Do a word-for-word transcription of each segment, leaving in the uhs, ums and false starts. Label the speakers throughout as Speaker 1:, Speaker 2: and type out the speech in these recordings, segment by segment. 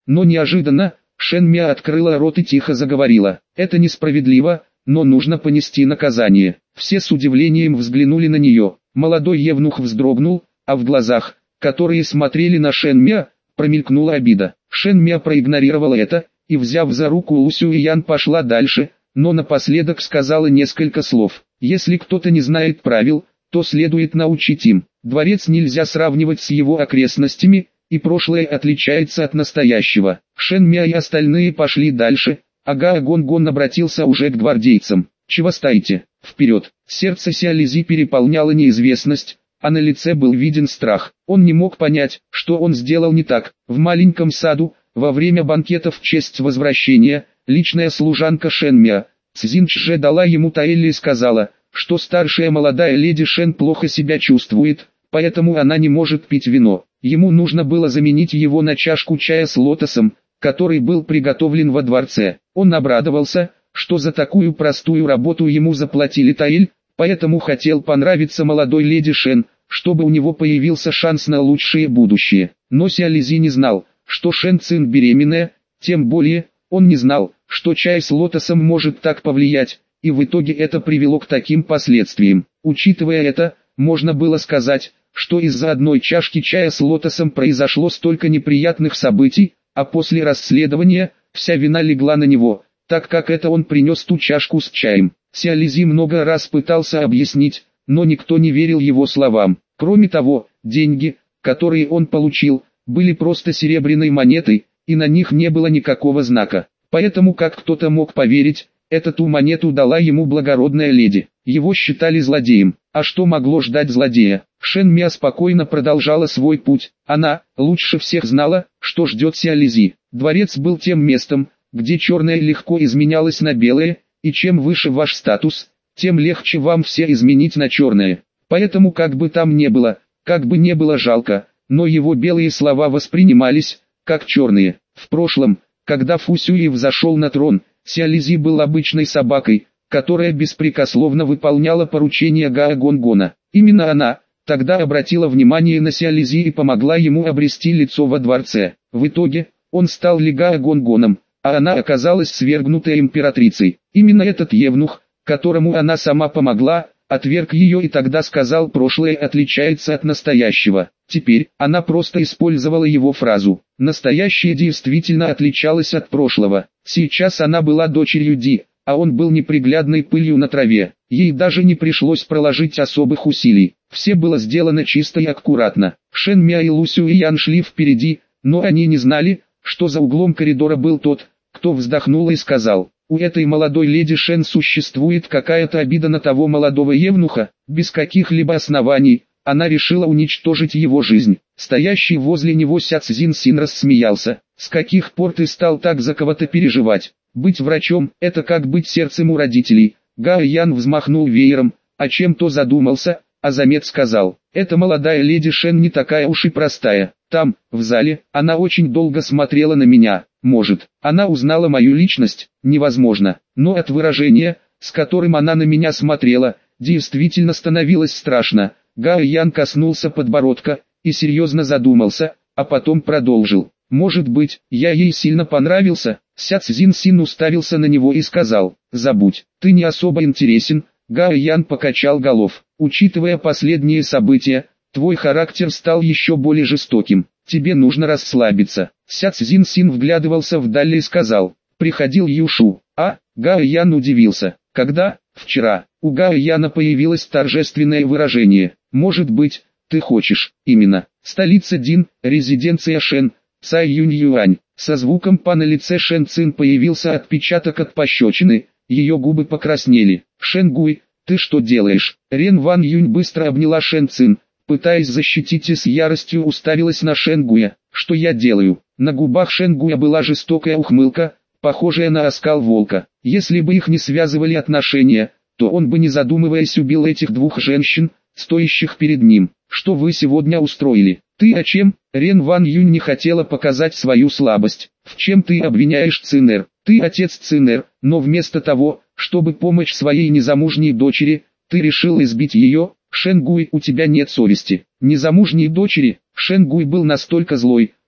Speaker 1: Но неожиданно, Шэн Мя открыла рот и тихо заговорила. «Это несправедливо, но нужно понести наказание». Все с удивлением взглянули на нее. Молодой евнух вздрогнул, а в глазах, которые смотрели на Шэн Мя, промелькнула обида. Шэн Мя проигнорировала это, и взяв за руку Лу Сюэян пошла дальше, но напоследок сказала несколько слов. «Если кто-то не знает правил, то следует научить им. Дворец нельзя сравнивать с его окрестностями, и прошлое отличается от настоящего». Шэн Мя и остальные пошли дальше, а Гао Гон-Гон обратился уже к гвардейцам. «Чего стоите? Вперед!» Сердце Сяолизи переполняло неизвестность, а на лице был виден страх. Он не мог понять, что он сделал не так. В маленьком саду, во время банкета в честь возвращения, личная служанка Шэн Мя, Цзин Чже, дала ему таэль и сказала, что старшая молодая леди Шэн плохо себя чувствует, поэтому она не может пить вино. Ему нужно было заменить его на чашку чая с лотосом, который был приготовлен во дворце. Он обрадовался, что за такую простую работу ему заплатили таэль, поэтому хотел понравиться молодой леди Шэн, чтобы у него появился шанс на лучшее будущее. Но Сяолизи не знал, что Шэн Цин беременная, тем более, он не знал, что чай с лотосом может так повлиять, и в итоге это привело к таким последствиям. Учитывая это, можно было сказать, что из-за одной чашки чая с лотосом произошло столько неприятных событий, а после расследования, вся вина легла на него, так как это он принес ту чашку с чаем. Сяолизи много раз пытался объяснить, но никто не верил его словам. Кроме того, деньги, которые он получил, были просто серебряной монетой, и на них не было никакого знака. Поэтому как кто-то мог поверить, эту ту монету дала ему благородная леди. Его считали злодеем. А что могло ждать злодея? Шэн Мя спокойно продолжала свой путь. Она лучше всех знала, что ждет Сяолизи. Дворец был тем местом, где черное легко изменялось на белое, и чем выше ваш статус, тем легче вам все изменить на черное. Поэтому как бы там ни было, как бы не было жалко, но его белые слова воспринимались, как черные. В прошлом, когда Фу Сюй взошел на трон, Сяолизи был обычной собакой, которая беспрекословно выполняла поручения Гао Гон-Гона. Именно она тогда обратила внимание на Сяолизи и помогла ему обрести лицо во дворце. В итоге, он стал ли Гао Гон-Гоном, а она оказалась свергнутой императрицей. Именно этот евнух, которому она сама помогла, отверг ее и тогда сказал: прошлое отличается от настоящего. Теперь, она просто использовала его фразу. Настоящее действительно отличалось от прошлого. Сейчас она была дочерью Ди, а он был неприглядной пылью на траве. Ей даже не пришлось проложить особых усилий. Все было сделано чисто и аккуратно. Шэн Мя и Лу Сюэян шли впереди, но они не знали, что за углом коридора был тот, кто вздохнул и сказал: у этой молодой леди Шэн существует какая-то обида на того молодого евнуха. Без каких-либо оснований, она решила уничтожить его жизнь. Стоящий возле него Ся Цзин Син рассмеялся. С каких пор ты стал так за кого-то переживать? Быть врачом – это как быть сердцем у родителей. Гао Ян взмахнул веером, о чем-то задумался, а замет сказал: эта молодая леди Шэн не такая уж и простая. Там, в зале, она очень долго смотрела на меня. Может, она узнала мою личность? Невозможно. Но от выражения, с которым она на меня смотрела, действительно становилось страшно. Гао Ян коснулся подбородка и серьезно задумался, а потом продолжил: может быть, я ей сильно понравился? Ся Цзин Син уставился на него и сказал: забудь, ты не особо интересен. Гао Ян покачал голов. Учитывая последние события, твой характер стал еще более жестоким. Тебе нужно расслабиться. Ся Цзин Син вглядывался вдаль и сказал: приходил Юшу. А? Гао Ян удивился. Когда? Вчера. У Гао Яна появилось торжественное выражение. Может быть, ты хочешь? Именно. Столица Дин, резиденция Шэн, Цай Юнь Юань. Со звуком «па» на лице Шэн Цин появился отпечаток от пощечины, ее губы покраснели. Шэн Гуй, ты что делаешь? Рен Ван Юнь быстро обняла Шэн Цин, пытаясь защитить, и с яростью уставилась на Шэн Гуя. Что я делаю? На губах Шэн Гуя была жестокая ухмылка, похожая на оскал волка. Если бы их не связывали отношения, то он бы, не задумываясь, убил этих двух женщин, стоящих перед ним. Что вы сегодня устроили? Ты о чем? Рен Ван Юнь не хотела показать свою слабость. В чем ты обвиняешь Цинэр? Ты отец Цинэр, но вместо того, чтобы помочь своей незамужней дочери, ты решил избить ее. Шэн Гуй, у тебя нет совести. Незамужней дочери? Шэн Гуй был настолько злой,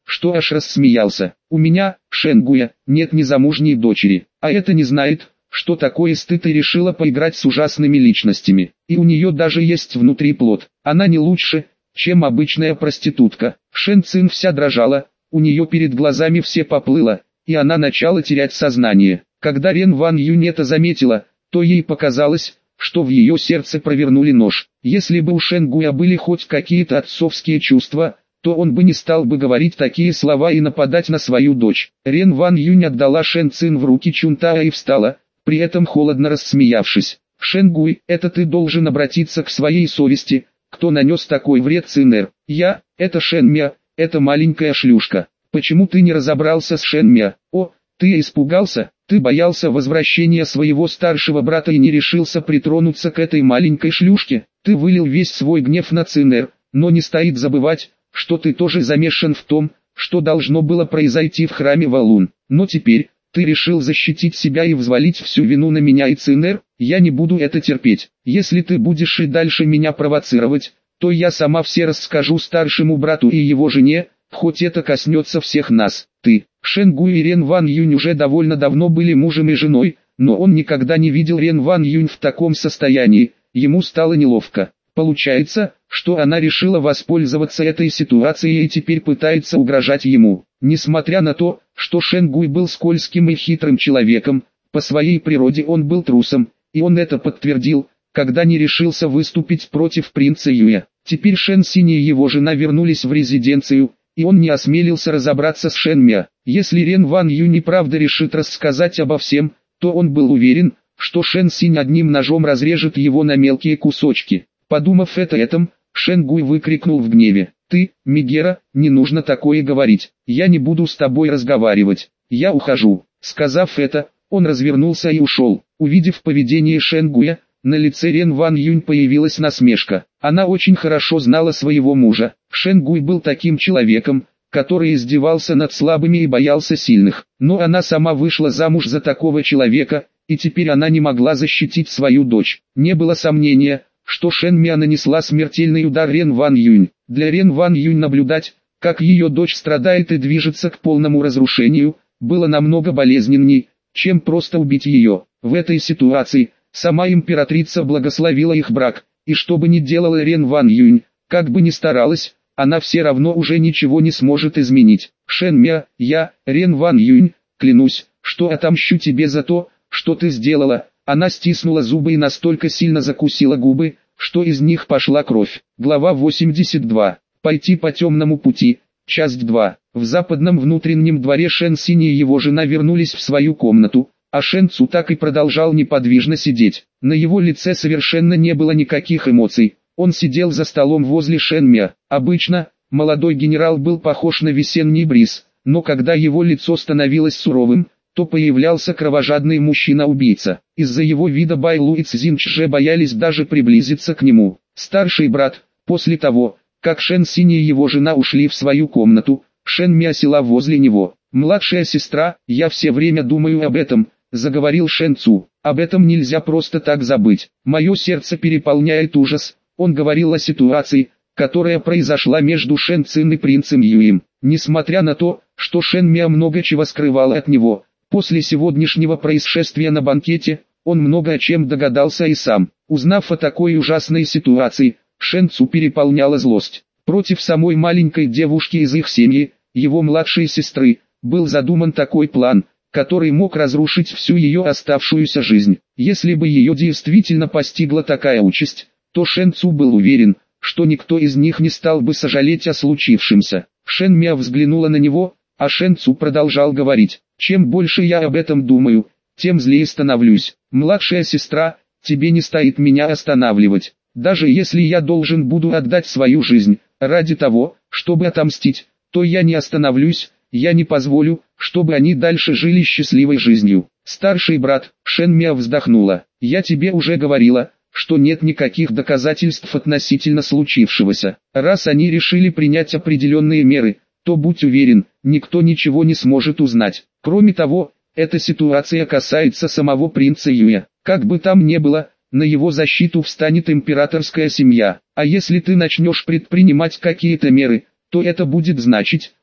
Speaker 1: что аж рассмеялся. У меня, Шенгуя, нет незамужней дочери, а это не знает, что такое стыд, и решила поиграть с ужасными личностями. И у нее даже есть внутри плод. Она не лучше, чем обычная проститутка. Шэн Цин вся дрожала, у нее перед глазами все поплыло, и она начала терять сознание. Когда Рен Ван Юнь это заметила, то ей показалось, что в ее сердце провернули нож. Если бы у Шенгуя были хоть какие-то отцовские чувства, то он бы не стал бы говорить такие слова и нападать на свою дочь. Рен Ван Юнь отдала Шэн Цин в руки Чунтая и встала, при этом холодно рассмеявшись. «Шенгуй, это ты должен обратиться к своей совести, кто нанес такой вред Цинэр. Я, это Шэнмя, это маленькая шлюшка. Почему ты не разобрался с Шэнмя? О, ты испугался, ты боялся возвращения своего старшего брата и не решился притронуться к этой маленькой шлюшке. Ты вылил весь свой гнев на Цинэр, но не стоит забывать, что ты тоже замешан в том, что должно было произойти в храме Валун. Но теперь, ты решил защитить себя и взвалить всю вину на меня и Цинэр. Я не буду это терпеть. Если ты будешь и дальше меня провоцировать, то я сама все расскажу старшему брату и его жене, хоть это коснется всех нас. Ты, Шенгуй и Рен Ван Юнь уже довольно давно были мужем и женой, но он никогда не видел Рен Ван Юнь в таком состоянии, ему стало неловко. Получается, что она решила воспользоваться этой ситуацией и теперь пытается угрожать ему. Несмотря на то, что Шенгуй был скользким и хитрым человеком, по своей природе он был трусом, и он это подтвердил, когда не решился выступить против принца Юя. Теперь Шэн Синь и его жена вернулись в резиденцию, и он не осмелился разобраться с Шэнмя. Если Рен Ван Ю неправда решит рассказать обо всем, то он был уверен, что Шэн Синь одним ножом разрежет его на мелкие кусочки. Подумав это этом, Шенгуй выкрикнул в гневе: «Ты, Мегера, не нужно такое говорить, я не буду с тобой разговаривать, я ухожу». Сказав это, он развернулся и ушел. Увидев поведение Шенгуя, на лице Рен Ван Юнь появилась насмешка. Она очень хорошо знала своего мужа. Шенгуй был таким человеком, который издевался над слабыми и боялся сильных. Но она сама вышла замуж за такого человека, и теперь она не могла защитить свою дочь. Не было сомнения, что Шэнмя нанесла смертельный удар Рен Ван Юнь. Для Рен Ван Юнь наблюдать, как ее дочь страдает и движется к полному разрушению, было намного болезненней, чем просто убить ее. В этой ситуации, сама императрица благословила их брак, и что бы ни делала Рен Ван Юнь, как бы ни старалась, она все равно уже ничего не сможет изменить. Шэнмя, я, Рен Ван Юнь, клянусь, что отомщу тебе за то, что ты сделала. Она стиснула зубы и настолько сильно закусила губы, что из них пошла кровь. Глава восемьдесят два. Пойти по темному пути. Часть два. В западном внутреннем дворе Шэн Синь и его жена вернулись в свою комнату, а Шэн Цу так и продолжал неподвижно сидеть. На его лице совершенно не было никаких эмоций. Он сидел за столом возле Шэнмя. Обычно, молодой генерал был похож на весенний бриз, но когда его лицо становилось суровым, то появлялся кровожадный мужчина-убийца. Из-за его вида Байлу и Цзиньчже боялись даже приблизиться к нему. Старший брат, после того, как Шэн Синь и его жена ушли в свою комнату, Шэнмя села возле него. «Младшая сестра, я все время думаю об этом», — заговорил Шэн Цу. «Об этом нельзя просто так забыть. Мое сердце переполняет ужас». Он говорил о ситуации, которая произошла между Шэн Цин и принцем Юем. Несмотря на то, что Шэнмя много чего скрывала от него, после сегодняшнего происшествия на банкете, он много о чем догадался и сам. Узнав о такой ужасной ситуации, Шэн Цу переполняла злость. Против самой маленькой девушки из их семьи, его младшей сестры, был задуман такой план, который мог разрушить всю ее оставшуюся жизнь. Если бы ее действительно постигла такая участь, то Шэн Цу был уверен, что никто из них не стал бы сожалеть о случившемся. Шэнмя взглянула на него, а Шэн Цу продолжал говорить: «Чем больше я об этом думаю, тем злее становлюсь. Младшая сестра, тебе не стоит меня останавливать. Даже если я должен буду отдать свою жизнь, ради того, чтобы отомстить, то я не остановлюсь, я не позволю, чтобы они дальше жили счастливой жизнью». Старший брат, Шэнмя вздохнула: «Я тебе уже говорила, что нет никаких доказательств относительно случившегося. Раз они решили принять определенные меры, то будь уверен, никто ничего не сможет узнать. Кроме того, эта ситуация касается самого принца Юя. Как бы там ни было, на его защиту встанет императорская семья. А если ты начнешь предпринимать какие-то меры, то это будет значить,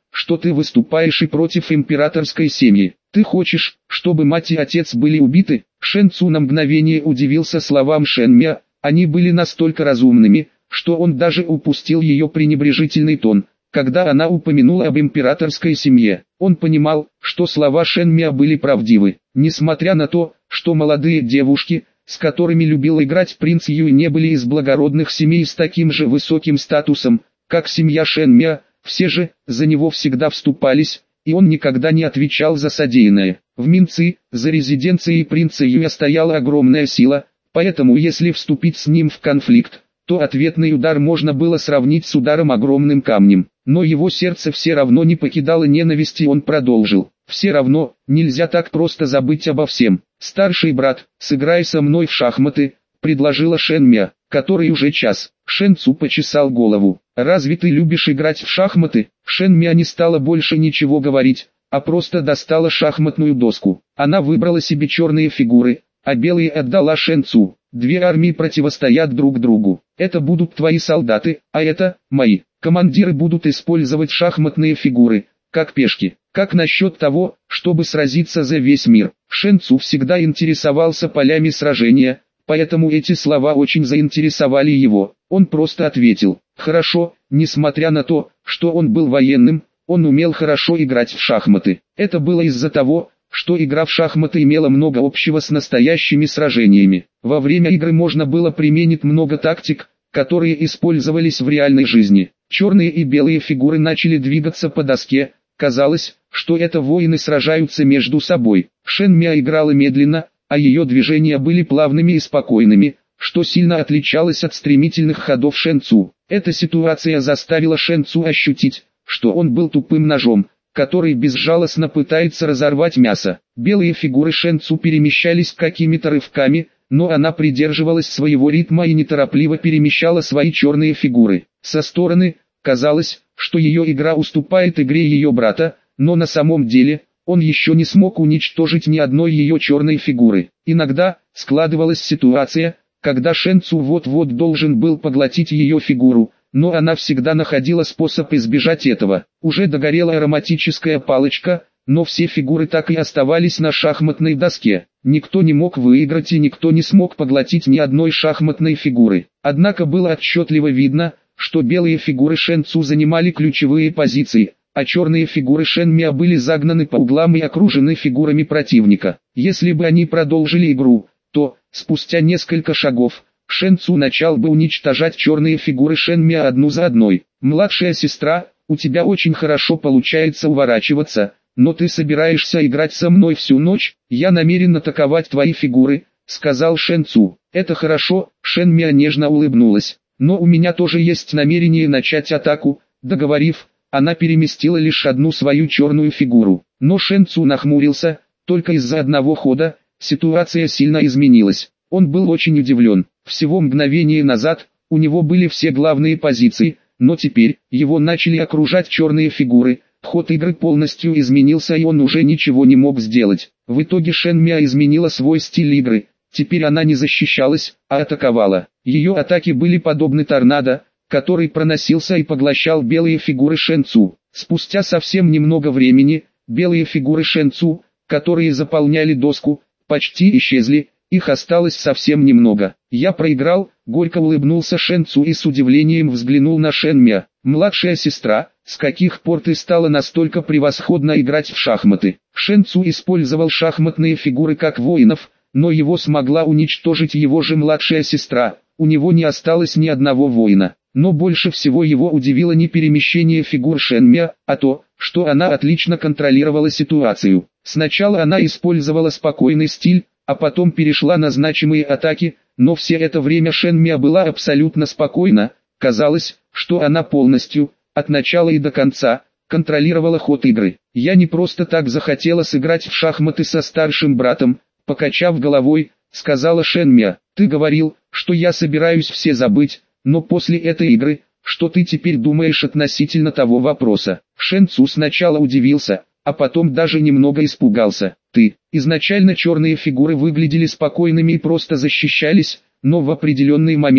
Speaker 1: что ты выступаешь и против императорской семьи. Ты хочешь, чтобы мать и отец были убиты?» Шэн Цу на мгновение удивился словам Шэн Мя, они были настолько разумными, что он даже упустил ее пренебрежительный тон, когда она упомянула об императорской семье. Он понимал, что слова Шэн Мя были правдивы. Несмотря на то, что молодые девушки, с которыми любил играть принц Юй, не были из благородных семей с таким же высоким статусом, как семья Шэн Мя, все же за него всегда вступались, и он никогда не отвечал за содеянное. В Минци, за резиденцией принца Юя стояла огромная сила, поэтому если вступить с ним в конфликт, то ответный удар можно было сравнить с ударом огромным камнем. Но его сердце все равно не покидало ненависть, и он продолжил: «Все равно, нельзя так просто забыть обо всем. Старший брат, сыграй со мной в шахматы», — предложила Шэн Мя, который уже час. Шэн Цу почесал голову. «Разве ты любишь играть в шахматы?» Шэн Мя не стала больше ничего говорить, а просто достала шахматную доску. Она выбрала себе черные фигуры, а белые отдала Шэн Цу. «Две армии противостоят друг другу. Это будут твои солдаты, а это мои. Командиры будут использовать шахматные фигуры, как пешки. Как насчет того, чтобы сразиться за весь мир?» Шэн Цу всегда интересовался полями сражения, поэтому эти слова очень заинтересовали его. Он просто ответил: «Хорошо». Несмотря на то, что он был военным, он умел хорошо играть в шахматы. Это было из-за того, что игра в шахматы имела много общего с настоящими сражениями. Во время игры можно было применить много тактик, которые использовались в реальной жизни. Черные и белые фигуры начали двигаться по доске. Казалось, что это воины сражаются между собой. Шэн Мя играла медленно, а ее движения были плавными и спокойными, что сильно отличалось от стремительных ходов Шэн Цу. Эта ситуация заставила Шэн Цу ощутить, что он был тупым ножом, который безжалостно пытается разорвать мясо. Белые фигуры Шэн Цу перемещались какими-то рывками, но она придерживалась своего ритма и неторопливо перемещала свои черные фигуры. Со стороны, казалось, что ее игра уступает игре ее брата, но на самом деле, он еще не смог уничтожить ни одной ее черной фигуры. Иногда, складывалась ситуация, когда Шэн Цу вот-вот должен был поглотить ее фигуру, но она всегда находила способ избежать этого. Уже догорела ароматическая палочка, но все фигуры так и оставались на шахматной доске. Никто не мог выиграть и никто не смог поглотить ни одной шахматной фигуры. Однако было отчетливо видно, что белые фигуры Шэн Цу занимали ключевые позиции, а черные фигуры Шэн Мя были загнаны по углам и окружены фигурами противника. Если бы они продолжили игру, то, спустя несколько шагов, Шэн Цу начал бы уничтожать черные фигуры Шэн Мя одну за одной. «Младшая сестра, у тебя очень хорошо получается уворачиваться, но ты собираешься играть со мной всю ночь?» «Я намерен атаковать твои фигуры», — сказал Шэн Цу. «Это хорошо», — Шэн Мя нежно улыбнулась. «Но у меня тоже есть намерение начать атаку». Договорив, она переместила лишь одну свою черную фигуру. Но Шэн Цу нахмурился, только из-за одного хода. Ситуация сильно изменилась. Он был очень удивлен. Всего мгновение назад, у него были все главные позиции, но теперь, его начали окружать черные фигуры. Ход игры полностью изменился, и он уже ничего не мог сделать. В итоге Шэн Мя изменила свой стиль игры. Теперь она не защищалась, а атаковала. Ее атаки были подобны торнадо, который проносился и поглощал белые фигуры Шэн Цу. Спустя совсем немного времени, белые фигуры Шэн Цу, которые заполняли доску, почти исчезли, их осталось совсем немного. «Я проиграл», — горько улыбнулся Шэн Цу и с удивлением взглянул на Шэн Мя. «Младшая сестра, с каких пор ты стала настолько превосходно играть в шахматы?» Шэн Цу использовал шахматные фигуры как воинов, но его смогла уничтожить его же младшая сестра. У него не осталось ни одного воина. Но больше всего его удивило не перемещение фигур Шэн Мя, а то, что она отлично контролировала ситуацию. Сначала она использовала спокойный стиль, а потом перешла на значимые атаки, но все это время Шэн Мя была абсолютно спокойна. Казалось, что она полностью, от начала и до конца, контролировала ход игры. «Я не просто так захотела сыграть в шахматы со старшим братом», — покачав головой, сказала Шэн Мя. «Ты говорил, что я собираюсь все забыть, но после этой игры, что ты теперь думаешь относительно того вопроса?» Шэн Цу сначала удивился, а потом даже немного испугался. «Ты, изначально черные фигуры выглядели спокойными и просто защищались, но в определенный момент,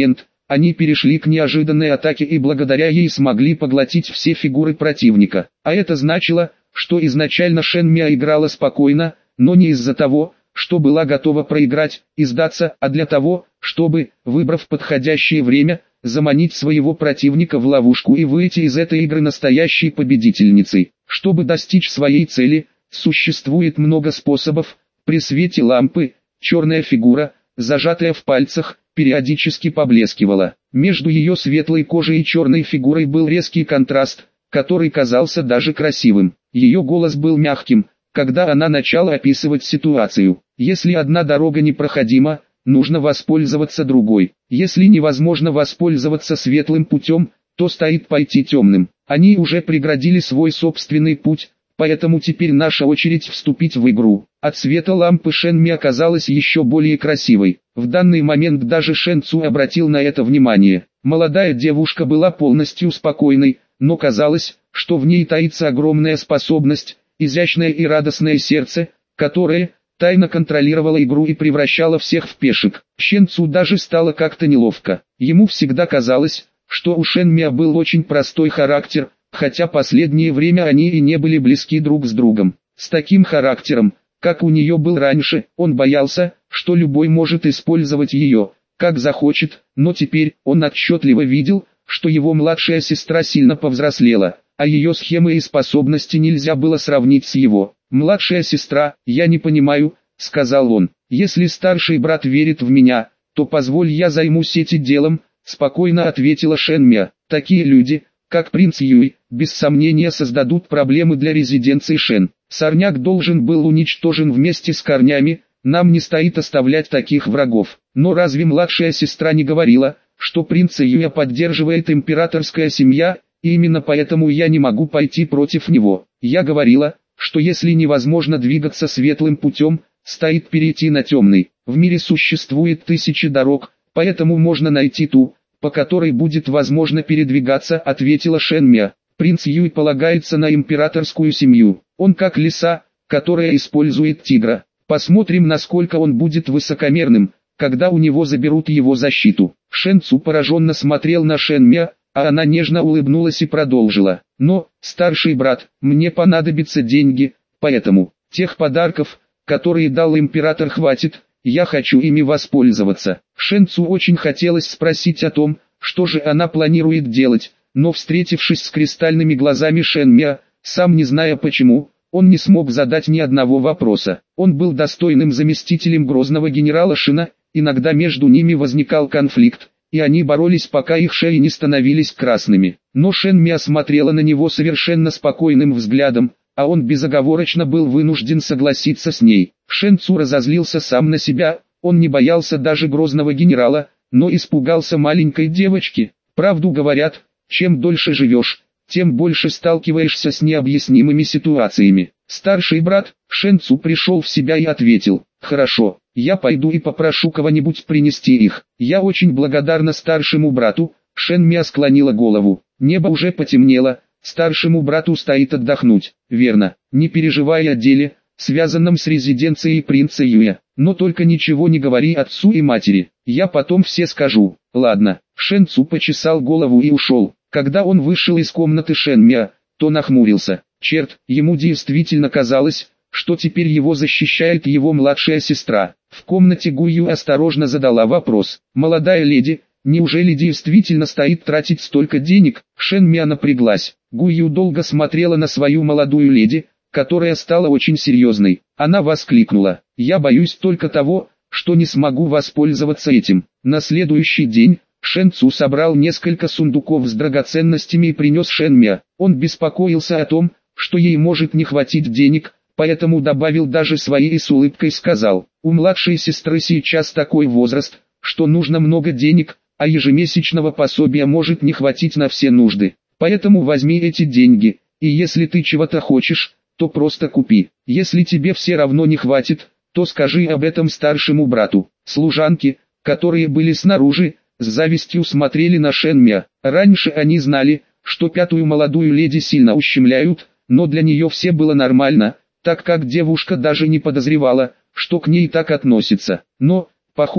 Speaker 1: они перешли к неожиданной атаке и благодаря ей смогли поглотить все фигуры противника. А это значило, что изначально Шен Миа играла спокойно, но не из-за того, что была готова проиграть и сдаться, а для того, чтобы, выбрав подходящее время, заманить своего противника в ловушку и выйти из этой игры настоящей победительницей. Чтобы достичь своей цели, существует много способов. При свете лампы, черная фигура, зажатая в пальцах, периодически поблескивала. Между ее светлой кожей и черной фигурой был резкий контраст, который казался даже красивым. Ее голос был мягким, когда она начала описывать ситуацию. Если одна дорога непроходима, нужно воспользоваться другой. Если невозможно воспользоваться светлым путем, то стоит пойти темным. Они уже преградили свой собственный путь, поэтому теперь наша очередь вступить в игру. От света лампы Шен Ми оказалась еще более красивой. В данный момент даже Шен Цу обратил на это внимание. Молодая девушка была полностью спокойной, но казалось, что в ней таится огромная способность, изящное и радостное сердце, которое тайно контролировало игру и превращало всех в пешек. Шен Цу даже стало как-то неловко. Ему всегда казалось, что у Шен Ми был очень простой характер, хотя последнее время они и не были близки друг с другом. С таким характером, как у нее был раньше, он боялся, что любой может использовать ее, как захочет, но теперь он отчетливо видел, что его младшая сестра сильно повзрослела, а ее схемы и способности нельзя было сравнить с его. «Младшая сестра, я не понимаю», — сказал он, — «если старший брат верит в меня, то позволь я займусь этим делом», — спокойно ответила Шен Ми. «Такие люди, как принц Юй, без сомнения создадут проблемы для резиденции Шен. Сорняк должен был уничтожен вместе с корнями, нам не стоит оставлять таких врагов». Но разве младшая сестра не говорила, что принца Юя поддерживает императорская семья, и именно поэтому я не могу пойти против него? Я говорила, что если невозможно двигаться светлым путем, стоит перейти на темный. В мире существует тысячи дорог, поэтому можно найти ту, по которой будет возможно передвигаться, ответила Шен Ми. Принц Юй полагается на императорскую семью. Он как лиса, которая использует тигра. Посмотрим, насколько он будет высокомерным, когда у него заберут его защиту. Шен Цу пораженно смотрел на Шен Ми, а она нежно улыбнулась и продолжила. «Но, старший брат, мне понадобятся деньги, поэтому, тех подарков, которые дал император, хватит, я хочу ими воспользоваться». Шен Цу очень хотелось спросить о том, что же она планирует делать, но встретившись с кристальными глазами Шен Ми, сам не зная почему, он не смог задать ни одного вопроса. Он был достойным заместителем грозного генерала Шина, иногда между ними возникал конфликт, и они боролись, пока их шеи не становились красными. Но Шен Ми смотрела на него совершенно спокойным взглядом, а он безоговорочно был вынужден согласиться с ней. Шен Цу разозлился сам на себя, он не боялся даже грозного генерала, но испугался маленькой девочки. Правду говорят, чем дольше живешь, тем больше сталкиваешься с необъяснимыми ситуациями. Старший брат, Шен Цу пришел в себя и ответил: «Хорошо, я пойду и попрошу кого-нибудь принести их. Я очень благодарна старшему брату». Шен Ми склонила голову. Небо уже потемнело, старшему брату стоит отдохнуть. «Верно, не переживай о деле, связанном с резиденцией принца Юя, но только ничего не говори отцу и матери, я потом все скажу». «Ладно». Шен Цу почесал голову и ушел. Когда он вышел из комнаты Шен Ми, то нахмурился. Черт, ему действительно казалось, что теперь его защищает его младшая сестра. В комнате Гу Ю осторожно задала вопрос: «Молодая леди, неужели действительно стоит тратить столько денег?» Шен Ми напряглась. Гу Ю долго смотрела на свою молодую леди, которая стала очень серьезной. Она воскликнула: «Я боюсь только того, что не смогу воспользоваться этим». На следующий день Шен Цу собрал несколько сундуков с драгоценностями и принес Шен Ми. Он беспокоился о том, что ей может не хватить денег, поэтому добавил даже свои и с улыбкой сказал: «У младшей сестры сейчас такой возраст, что нужно много денег, а ежемесячного пособия может не хватить на все нужды. Поэтому возьми эти деньги, и если ты чего-то хочешь, то просто купи. Если тебе все равно не хватит, то скажи об этом старшему брату». Служанки, которые были снаружи, с завистью смотрели на Шен Ми. Раньше они знали, что пятую молодую леди сильно ущемляют, но для нее все было нормально, так как девушка даже не подозревала, что к ней так относятся. Но, похоже,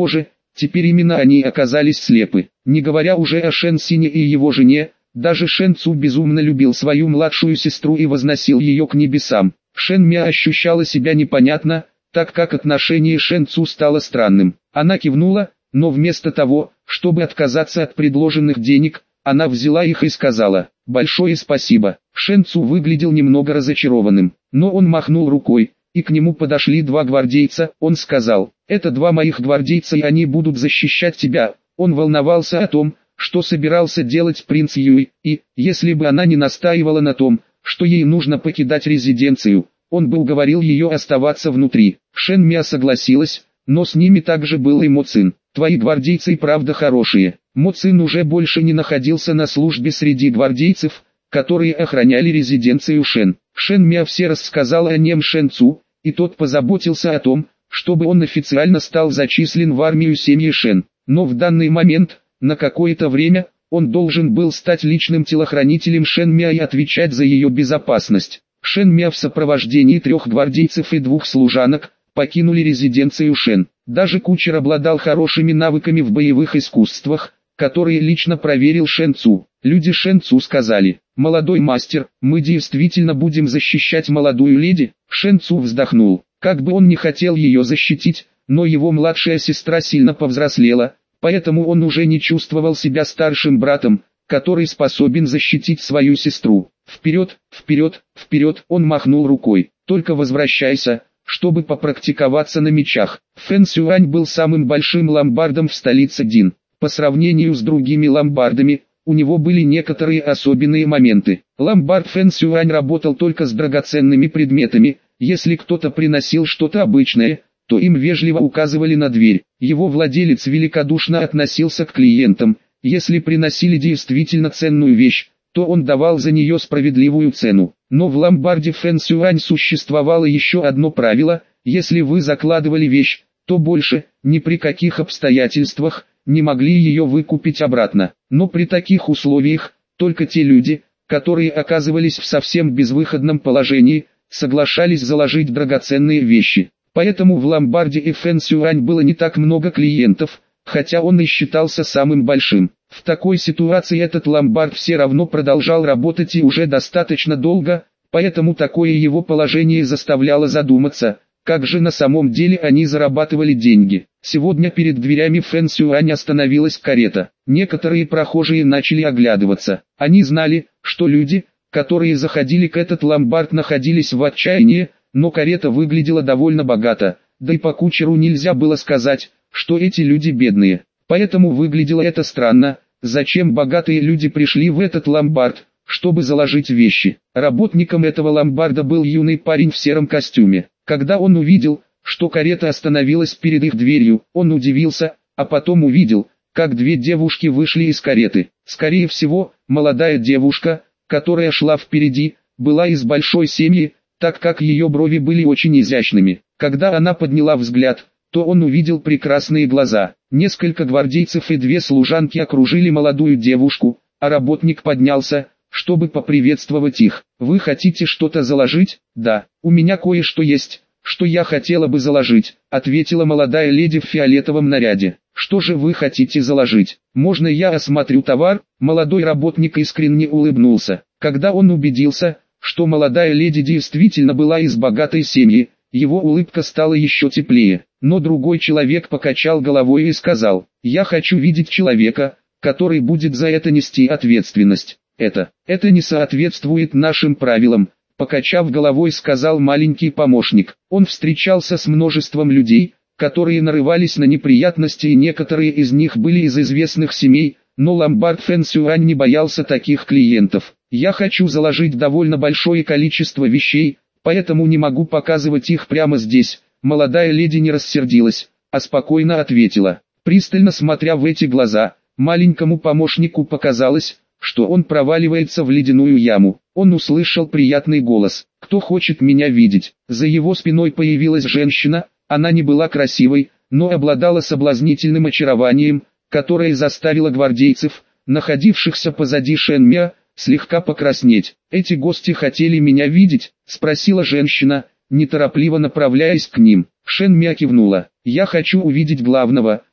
Speaker 1: Теперь именно они оказались слепы. Не говоря уже о Шэн Сине и его жене, даже Шэн Цу безумно любил свою младшую сестру и возносил ее к небесам. Шэн Мя ощущала себя непонятно, так как отношение Шэн Цу стало странным. Она кивнула, но вместо того, чтобы отказаться от предложенных денег, она взяла их и сказала: «Большое спасибо». Шэн Цу выглядел немного разочарованным, но он махнул рукой, и к нему подошли два гвардейца. Он сказал: «Это два моих гвардейца, и они будут защищать тебя». Он волновался о том, что собирался делать принц Юй, и, если бы она не настаивала на том, что ей нужно покидать резиденцию, он бы уговорил ее оставаться внутри. Шэн Мя согласилась, но с ними также был и Мо Цин. «Твои гвардейцы и правда хорошие». Мо Цин уже больше не находился на службе среди гвардейцев, которые охраняли резиденцию Шэн. Шэн Мя все рассказал о нем Шэн Цу, и тот позаботился о том, чтобы он официально стал зачислен в армию семьи Шэн. Но в данный момент, на какое-то время, он должен был стать личным телохранителем Шэн Мя и отвечать за ее безопасность. Шэн Мя в сопровождении трех гвардейцев и двух служанок покинули резиденцию Шэн. Даже кучер обладал хорошими навыками в боевых искусствах, которые лично проверил Шэн Цу. Люди Шэн Цу сказали: «Молодой мастер, мы действительно будем защищать молодую леди». Шэн Цу вздохнул. Как бы он ни хотел ее защитить, но его младшая сестра сильно повзрослела, поэтому он уже не чувствовал себя старшим братом, который способен защитить свою сестру. «Вперед, вперед, вперед!» Он махнул рукой. «Только возвращайся, чтобы попрактиковаться на мечах». Фэн Сюань был самым большим ломбардом в столице Дин. По сравнению с другими ломбардами, у него были некоторые особенные моменты. Ломбард Фэн Сюань работал только с драгоценными предметами. Если кто-то приносил что-то обычное, то им вежливо указывали на дверь. Его владелец великодушно относился к клиентам. Если приносили действительно ценную вещь, то он давал за нее справедливую цену. Но в ломбарде Фэн Сюань существовало еще одно правило: если вы закладывали вещь, то больше, ни при каких обстоятельствах, не могли ее выкупить обратно. Но при таких условиях, только те люди, которые оказывались в совсем безвыходном положении, соглашались заложить драгоценные вещи. Поэтому в ломбарде и Фэн Сюань было не так много клиентов, хотя он и считался самым большим. В такой ситуации этот ломбард все равно продолжал работать и уже достаточно долго, поэтому такое его положение заставляло задуматься, как же на самом деле они зарабатывали деньги. Сегодня перед дверями Фэн Сюань остановилась карета. Некоторые прохожие начали оглядываться. Они знали, что люди, которые заходили к этот ломбард, находились в отчаянии, но карета выглядела довольно богато, да и по кучеру нельзя было сказать, что эти люди бедные. Поэтому выглядело это странно. Зачем богатые люди пришли в этот ломбард, чтобы заложить вещи? Работником этого ломбарда был юный парень в сером костюме. Когда он увидел, что карета остановилась перед их дверью, он удивился, а потом увидел, как две девушки вышли из кареты. Скорее всего, молодая девушка, которая шла впереди, была из большой семьи, так как ее брови были очень изящными. Когда она подняла взгляд, то он увидел прекрасные глаза. Несколько гвардейцев и две служанки окружили молодую девушку, а работник поднялся, чтобы поприветствовать их. «Вы хотите что-то заложить?» «Да, у меня кое-что есть, что я хотела бы заложить», — ответила молодая леди в фиолетовом наряде. «Что же вы хотите заложить? Можно я осмотрю товар?» Молодой работник искренне улыбнулся. Когда он убедился, что молодая леди действительно была из богатой семьи, его улыбка стала еще теплее. Но другой человек покачал головой и сказал: «Я хочу видеть человека, который будет за это нести ответственность». «Это, это не соответствует нашим правилам», — покачав головой сказал маленький помощник. Он встречался с множеством людей, которые нарывались на неприятности, и некоторые из них были из известных семей, но ломбард Фэн Сюань не боялся таких клиентов. «Я хочу заложить довольно большое количество вещей, поэтому не могу показывать их прямо здесь». Молодая леди не рассердилась, а спокойно ответила. Пристально смотря в эти глаза, маленькому помощнику показалось, что он проваливается в ледяную яму. Он услышал приятный голос: «Кто хочет меня видеть?» За его спиной появилась женщина. Она не была красивой, но обладала соблазнительным очарованием, которое заставило гвардейцев, находившихся позади Шэн Мя, слегка покраснеть. «Эти гости хотели меня видеть?» — спросила женщина, неторопливо направляясь к ним. Шэн Мя кивнула. «Я хочу увидеть главного,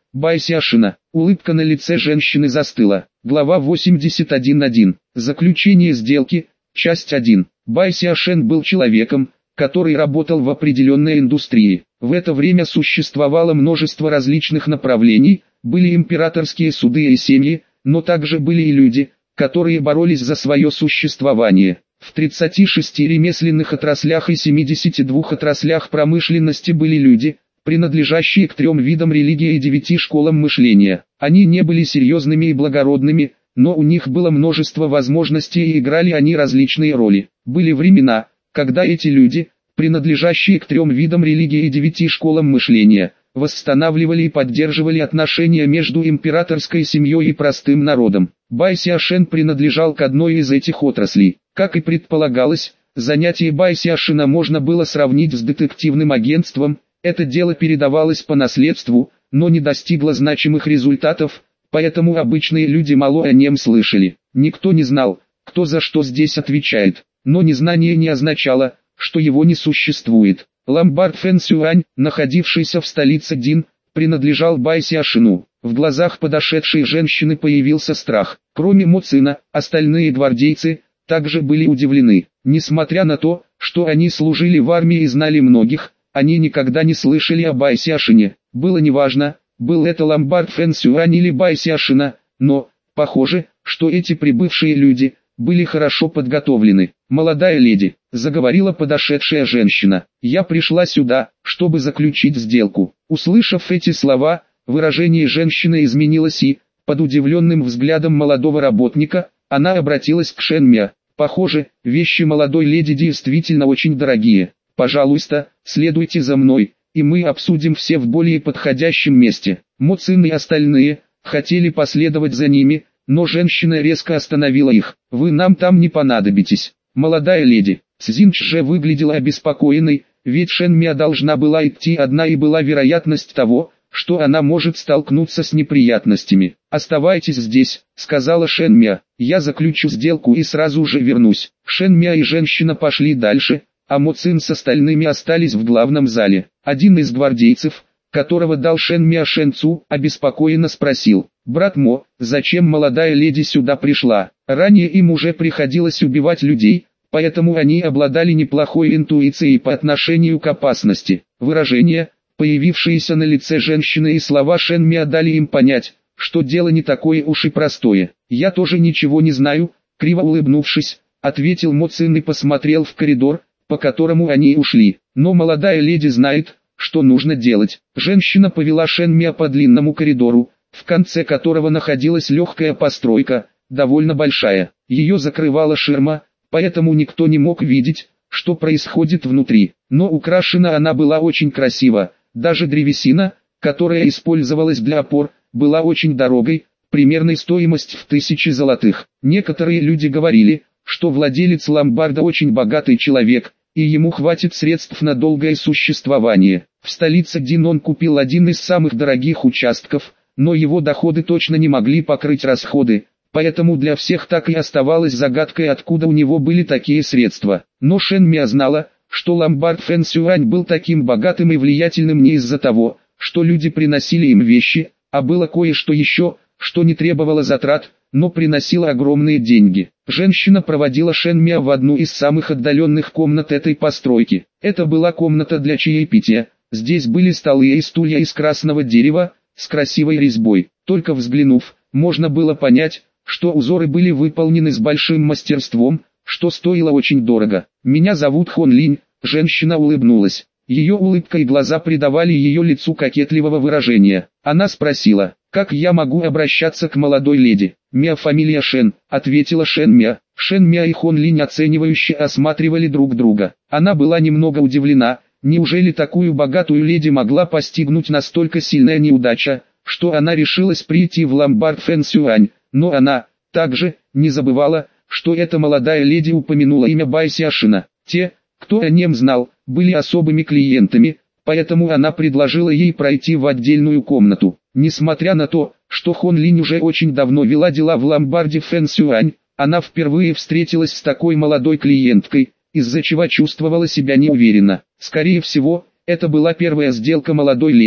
Speaker 1: Бай Сяшина. Улыбка на лице женщины застыла. Глава восемьдесят один точка один. Заключение сделки. Часть один. Бай Сяшен был человеком, который работал в определенной индустрии. В это время существовало множество различных направлений, были императорские суды и семьи, но также были и люди, которые боролись за свое существование. В тридцати шести ремесленных отраслях и семидесяти двух отраслях промышленности были люди, принадлежащие к трем видам религии и девяти школам мышления. Они не были серьезными и благородными, но у них было множество возможностей и играли они различные роли. Были времена, когда эти люди, принадлежащие к трем видам религии и девяти школам мышления, восстанавливали и поддерживали отношения между императорской семьей и простым народом. Бай Сяшен принадлежал к одной из этих отраслей. Как и предполагалось, занятие Бай Сяшена можно было сравнить с детективным агентством. Это дело передавалось по наследству, но не достигло значимых результатов, поэтому обычные люди мало о нем слышали. Никто не знал, кто за что здесь отвечает, но незнание не означало, что его не существует. Ломбард Фэн Сюань, находившийся в столице Дин, принадлежал Бай Сяшену. В глазах подошедшей женщины появился страх. Кроме Мо Цина, остальные гвардейцы также были удивлены. Несмотря на то, что они служили в армии и знали многих, они никогда не слышали о Бай Сяшене. Было неважно, был это Ломбард Фэн Сюань или Бай Сяшена, но, похоже, что эти прибывшие люди были хорошо подготовлены. «Молодая леди», — заговорила подошедшая женщина, — «я пришла сюда, чтобы заключить сделку». Услышав эти слова, выражение женщины изменилось и, под удивленным взглядом молодого работника, она обратилась к Шэн Мя. «Похоже, вещи молодой леди действительно очень дорогие. Пожалуйста, следуйте за мной, и мы обсудим все в более подходящем месте». Мо Цин и остальные хотели последовать за ними, но женщина резко остановила их. «Вы нам там не понадобитесь, молодая леди». Цзинь же выглядела обеспокоенной, ведь Шэн Мя должна была идти одна и была вероятность того, что она может столкнуться с неприятностями. «Оставайтесь здесь», — сказала Шэн Мя, — «я заключу сделку и сразу же вернусь». Шэн Мя и женщина пошли дальше, а Мо Цин с остальными остались в главном зале. Один из гвардейцев, которого дал Шэн Мя Шэн Цу, обеспокоенно спросил: «Брат Мо, зачем молодая леди сюда пришла?» Ранее им уже приходилось убивать людей, поэтому они обладали неплохой интуицией по отношению к опасности. Выражения, появившиеся на лице женщины, и слова Шэн Мя дали им понять, что дело не такое уж и простое. «Я тоже ничего не знаю», — криво улыбнувшись, ответил Мо Цин и посмотрел в коридор, по которому они ушли. «Но молодая леди знает, что нужно делать». Женщина повела Шэн Мя по длинному коридору, в конце которого находилась легкая постройка, довольно большая. Ее закрывала ширма, поэтому никто не мог видеть, что происходит внутри. Но украшена она была очень красиво. Даже древесина, которая использовалась для опор, была очень дорогой, примерной стоимость в тысячи золотых. Некоторые люди говорили, что владелец ломбарда очень богатый человек, и ему хватит средств на долгое существование. В столице Дин он купил один из самых дорогих участков, но его доходы точно не могли покрыть расходы, поэтому для всех так и оставалось загадкой, откуда у него были такие средства. Но Шэн Мя знала, что ломбард Фэн Сюань был таким богатым и влиятельным не из-за того, что люди приносили им вещи, а было кое-что еще, что не требовало затрат, но приносило огромные деньги. Женщина проводила Шэн Мя в одну из самых отдаленных комнат этой постройки. Это была комната для чаепития. Здесь были столы и стулья из красного дерева, с красивой резьбой. Только взглянув, можно было понять, что узоры были выполнены с большим мастерством, что стоило очень дорого. «Меня зовут Хон Линь», — женщина улыбнулась. Ее улыбка и глаза придавали ее лицу кокетливого выражения. Она спросила: «Как я могу обращаться к молодой леди?» «Мя фамилия Шэн», — ответила Шэн Мя. Шэн Мя и Хон Линь оценивающе осматривали друг друга. Она была немного удивлена. Неужели такую богатую леди могла постигнуть настолько сильная неудача, что она решилась прийти в ломбард Фэн Сюань? Но она, также, не забывала, что эта молодая леди упомянула имя Бай Сяшена. Те, кто о нем знал, были особыми клиентами, поэтому она предложила ей пройти в отдельную комнату. Несмотря на то, что Хон Линь уже очень давно вела дела в ломбарде Фэн Сюань, она впервые встретилась с такой молодой клиенткой, из-за чего чувствовала себя неуверенно. Скорее всего, это была первая сделка молодой леди,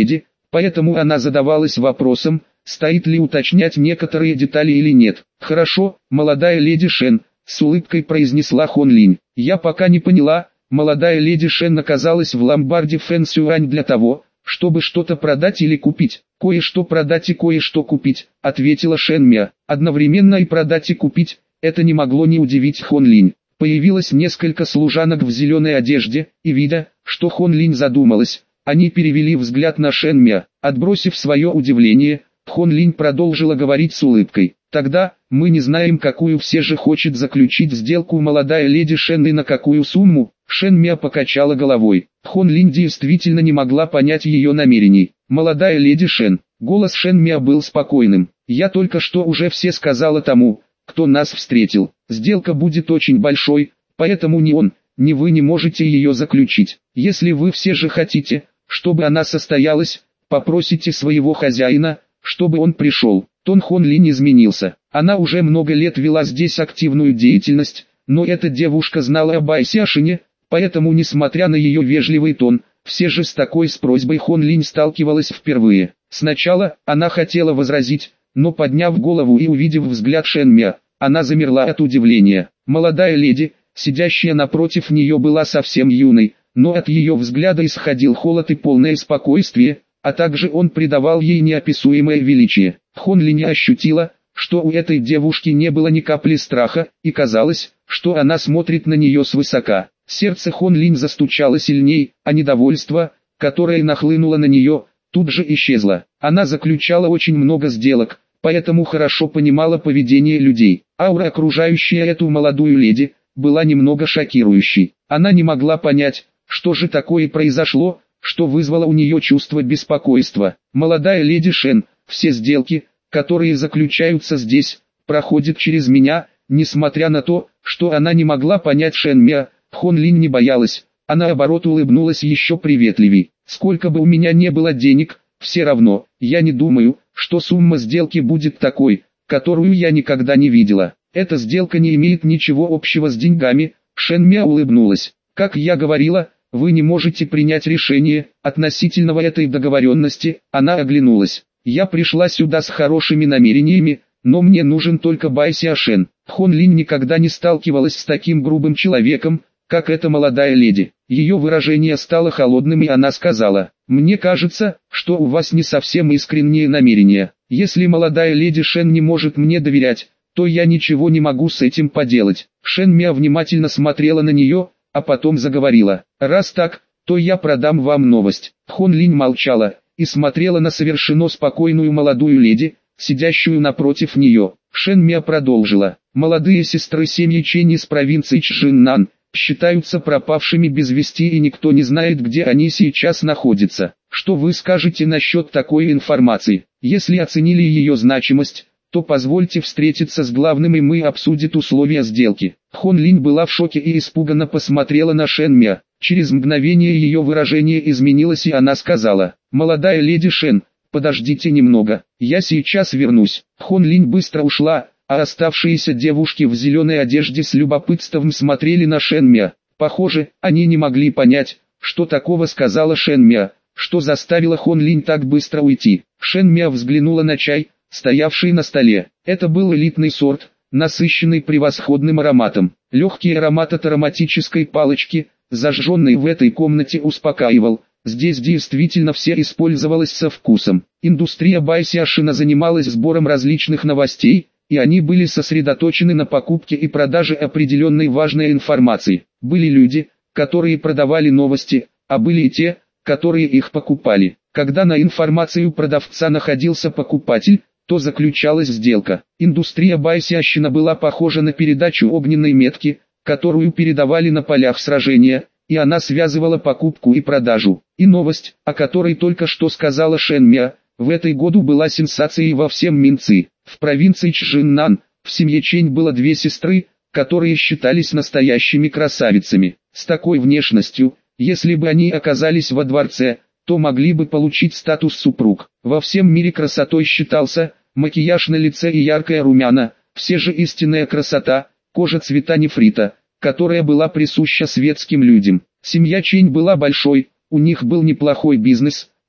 Speaker 1: Поэтому она задавалась вопросом, стоит ли уточнять некоторые детали или нет. «Хорошо, молодая леди Шен», — с улыбкой произнесла Хон Линь. «Я пока не поняла». Молодая леди Шен оказалась в ломбарде Фэн Сюань для того, чтобы что-то продать или купить. «Кое-что продать и кое-что купить», — ответила Шен Мя. «Одновременно и продать и купить». Это не могло не удивить Хон Линь. Появилось несколько служанок в зеленой одежде, и видя, что Хон Линь задумалась, они перевели взгляд на Шен Мя. Отбросив свое удивление, Хон Линь продолжила говорить с улыбкой. «Тогда, мы не знаем, какую все же хочет заключить сделку молодая леди Шен и на какую сумму». Шен Мя покачала головой. Хон Линь действительно не могла понять ее намерений. «Молодая леди Шен». Голос Шен Мя был спокойным. «Я только что уже все сказала тому, кто нас встретил. Сделка будет очень большой, поэтому ни он, ни вы не можете ее заключить. Если вы все же хотите, чтобы она состоялась, попросите своего хозяина, чтобы он пришел». Тон Хон Линь изменился. Она уже много лет вела здесь активную деятельность, но эта девушка знала об Бай Сяшине, поэтому, несмотря на ее вежливый тон, все же с такой с просьбой Хон Линь сталкивалась впервые. Сначала она хотела возразить, но подняв голову и увидев взгляд Шен Мя, она замерла от удивления. Молодая леди, сидящая напротив нее, была совсем юной, но от ее взгляда исходил холод и полное спокойствие, а также он придавал ей неописуемое величие. Хон Линь ощутила, что у этой девушки не было ни капли страха, и казалось, что она смотрит на нее свысока. Сердце Хон Линь застучало сильней, а недовольство, которое нахлынуло на нее, тут же исчезло. Она заключала очень много сделок, поэтому хорошо понимала поведение людей. Аура, окружающая эту молодую леди, была немного шокирующей. Она не могла понять, что же такое произошло, что вызвало у нее чувство беспокойства. «Молодая леди Шен, все сделки, которые заключаются здесь, проходят через меня», несмотря на то, что она не могла понять Шен Мя, Хон Линь не боялась, а наоборот улыбнулась еще приветливей. «Сколько бы у меня не было денег, все равно, я не думаю, что сумма сделки будет такой, которую я никогда не видела. Эта сделка не имеет ничего общего с деньгами». Шен Мя улыбнулась. «Как я говорила, вы не можете принять решение относительно этой договоренности». Она оглянулась. «Я пришла сюда с хорошими намерениями, но мне нужен только Бай Сяшен». Хон Линь никогда не сталкивалась с таким грубым человеком, как эта молодая леди. Ее выражение стало холодным, и она сказала: «Мне кажется, что у вас не совсем искренние намерения. Если молодая леди Шен не может мне доверять, то я ничего не могу с этим поделать». Шен Мя внимательно смотрела на нее, а потом заговорила: «Раз так, то я продам вам новость». Хон Линь молчала и смотрела на совершенно спокойную молодую леди, сидящую напротив нее. Шен Мя продолжила: «Молодые сестры семьи Чэнь из провинции Чжиннан считаются пропавшими без вести, и никто не знает, где они сейчас находятся. Что вы скажете насчет такой информации? Если оценили ее значимость, то позвольте встретиться с главным, и мы обсудим условия сделки». Хон Линь была в шоке и испуганно посмотрела на Шен Мя. Через мгновение ее выражение изменилось, и она сказала: «Молодая леди Шен, подождите немного, я сейчас вернусь». Хон Линь быстро ушла, а оставшиеся девушки в зеленой одежде с любопытством смотрели на Шен Мя. Похоже, они не могли понять, что такого сказала Шен Мя, что заставило Хон Линь так быстро уйти. Шен Мя взглянула на чай, стоявший на столе. Это был элитный сорт, насыщенный превосходным ароматом. Легкий аромат от ароматической палочки, зажженный в этой комнате, успокаивал. Здесь действительно все использовалось со вкусом. Индустрия Бай Сяшина занималась сбором различных новостей, и они были сосредоточены на покупке и продаже определенной важной информации. Были люди, которые продавали новости, а были и те, которые их покупали. Когда на информацию продавца находился покупатель, то заключалась сделка. Индустрия Бай Сяшина была похожа на передачу огненной метки, которую передавали на полях сражения, и она связывала покупку и продажу. И новость, о которой только что сказала Шен Мя, в этой году была сенсацией во всем Минци. В провинции Чжиннан, в семье Чэнь было две сестры, которые считались настоящими красавицами. С такой внешностью, если бы они оказались во дворце, то могли бы получить статус супруг. Во всем мире красотой считался макияж на лице и яркая румяна, все же истинная красота, кожа цвета нефрита, которая была присуща светским людям. Семья Чэнь была большой, у них был неплохой бизнес,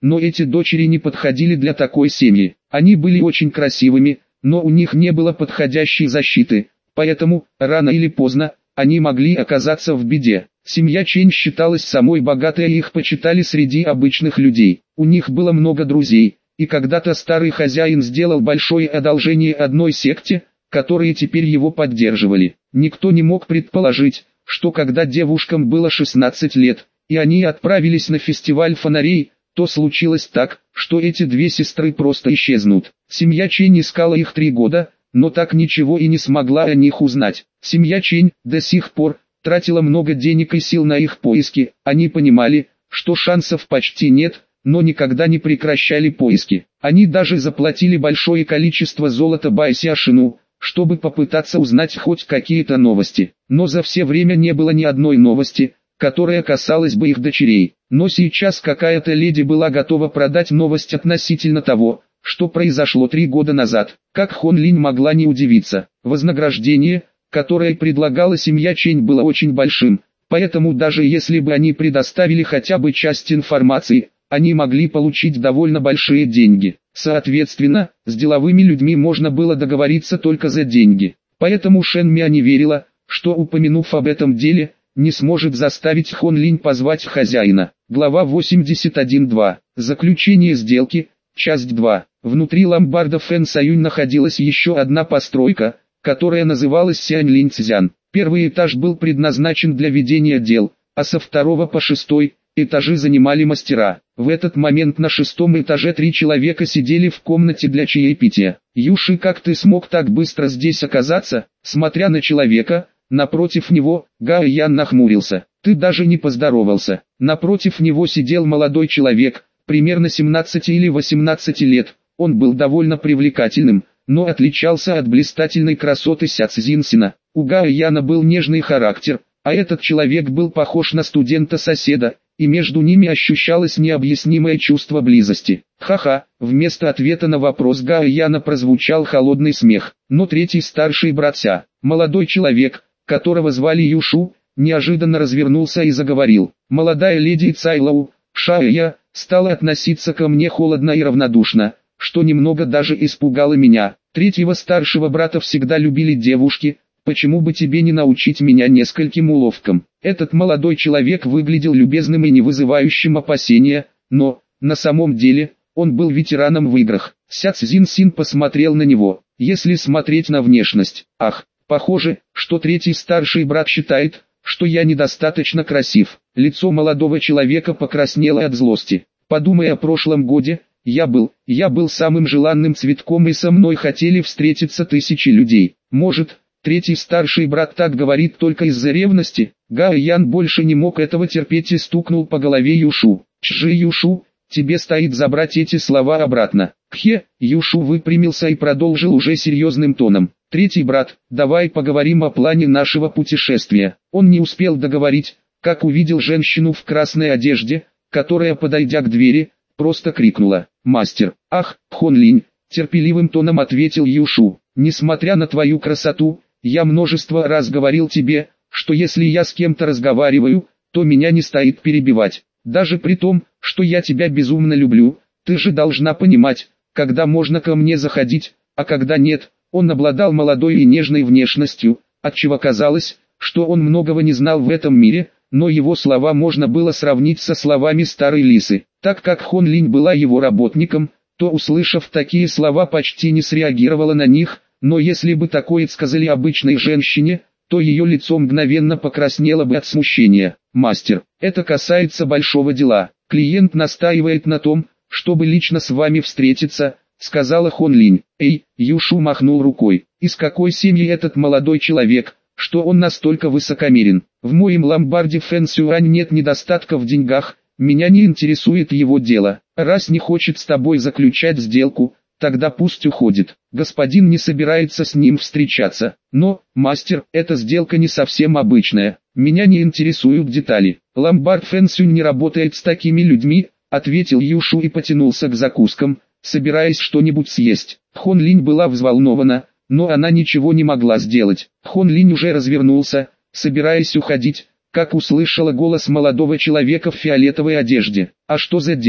Speaker 1: но эти дочери не подходили для такой семьи. Они были очень красивыми, но у них не было подходящей защиты, поэтому, рано или поздно, они могли оказаться в беде. Семья Чень считалась самой богатой и их почитали среди обычных людей. У них было много друзей, и когда-то старый хозяин сделал большое одолжение одной секте, которые теперь его поддерживали. Никто не мог предположить, что когда девушкам было шестнадцать лет, и они отправились на фестиваль фонарей, то случилось так, что эти две сестры просто исчезнут. Семья Чень искала их три года, но так ничего и не смогла о них узнать. Семья Чень до сих пор тратила много денег и сил на их поиски. Они понимали, что шансов почти нет, но никогда не прекращали поиски. Они даже заплатили большое количество золота Бай Сяшину, чтобы попытаться узнать хоть какие-то новости. Но за все время не было ни одной новости, которая касалась бы их дочерей. Но сейчас какая-то леди была готова продать новость относительно того, что произошло три года назад. Как Хон Линь могла не удивиться? Вознаграждение, которое предлагала семья Чень, было очень большим, поэтому даже если бы они предоставили хотя бы часть информации, они могли получить довольно большие деньги. Соответственно, с деловыми людьми можно было договориться только за деньги. Поэтому Шэн Мя не верила, что, упомянув об этом деле, не сможет заставить Хон Линь позвать хозяина. Глава восемьдесят один точка два. Заключение сделки. Часть два. Внутри ломбарда Фэн Саюнь находилась еще одна постройка, которая называлась Сянь Линь Цзян. Первый этаж был предназначен для ведения дел, а со второго по шестой этажи занимали мастера. В этот момент на шестом этаже три человека сидели в комнате для чаепития. «Юши, как ты смог так быстро здесь оказаться?» Смотря на человека, напротив него, Гао Ян нахмурился. «Ты даже не поздоровался». Напротив него сидел молодой человек, примерно семнадцати или восемнадцати лет. Он был довольно привлекательным, но отличался от блистательной красоты Ся Цзинсина. У Гао Яна был нежный характер, а этот человек был похож на студента-соседа, и между ними ощущалось необъяснимое чувство близости. Ха-ха, вместо ответа на вопрос Гао Яна прозвучал холодный смех. Но третий старший брат Ся, молодой человек, которого звали Юшу, неожиданно развернулся и заговорил. «Молодая леди Цайлоу, Шая, стала относиться ко мне холодно и равнодушно, что немного даже испугало меня. Третьего старшего брата всегда любили девушки, почему бы тебе не научить меня нескольким уловкам?» Этот молодой человек выглядел любезным и не вызывающим опасения, но, на самом деле, он был ветераном в играх. Ся Цзинсин посмотрел на него. Если смотреть на внешность, ах, похоже, что третий старший брат считает, что я недостаточно красив. Лицо молодого человека покраснело от злости. Подумай о прошлом годе. Я был, я был самым желанным цветком, и со мной хотели встретиться тысячи людей. Может, третий старший брат так говорит только из-за ревности? Гао Ян больше не мог этого терпеть и стукнул по голове Юшу. «Чжи, Юшу, тебе стоит забрать эти слова обратно». Кхе, Юшу выпрямился и продолжил уже серьезным тоном. «Третий брат, давай поговорим о плане нашего путешествия». Он не успел договорить, как увидел женщину в красной одежде, которая, подойдя к двери, просто крикнула: «Мастер!» «Ах, Хон Линь!» — терпеливым тоном ответил Юшу. «Несмотря на твою красоту, я множество раз говорил тебе, что если я с кем-то разговариваю, то меня не стоит перебивать. Даже при том, что я тебя безумно люблю, ты же должна понимать, когда можно ко мне заходить, а когда нет». Он обладал молодой и нежной внешностью, отчего казалось, что он многого не знал в этом мире, но его слова можно было сравнить со словами старой лисы. Так как Хон Линь была его работником, то, услышав такие слова, почти не среагировала на них, но если бы такое сказали обычной женщине, то ее лицо мгновенно покраснело бы от смущения. «Мастер, это касается большого дела. Клиент настаивает на том, чтобы лично с вами встретиться», — сказала Хон Линь. «Эй!» — Юшу махнул рукой. «Из какой семьи этот молодой человек, что он настолько высокомерен? В моем ломбарде Фэн Сюань нет недостатка в деньгах, меня не интересует его дело. Раз не хочет с тобой заключать сделку, тогда пусть уходит. Господин не собирается с ним встречаться. Но, мастер, эта сделка не совсем обычная. Меня не интересуют детали. Ломбард Фэн Сюань не работает с такими людьми», — ответил Юшу и потянулся к закускам, собираясь что-нибудь съесть. Хон Линь была взволнована, но она ничего не могла сделать. Хон Линь уже развернулся, собираясь уходить, как услышала голос молодого человека в фиолетовой одежде. «А что за дело?»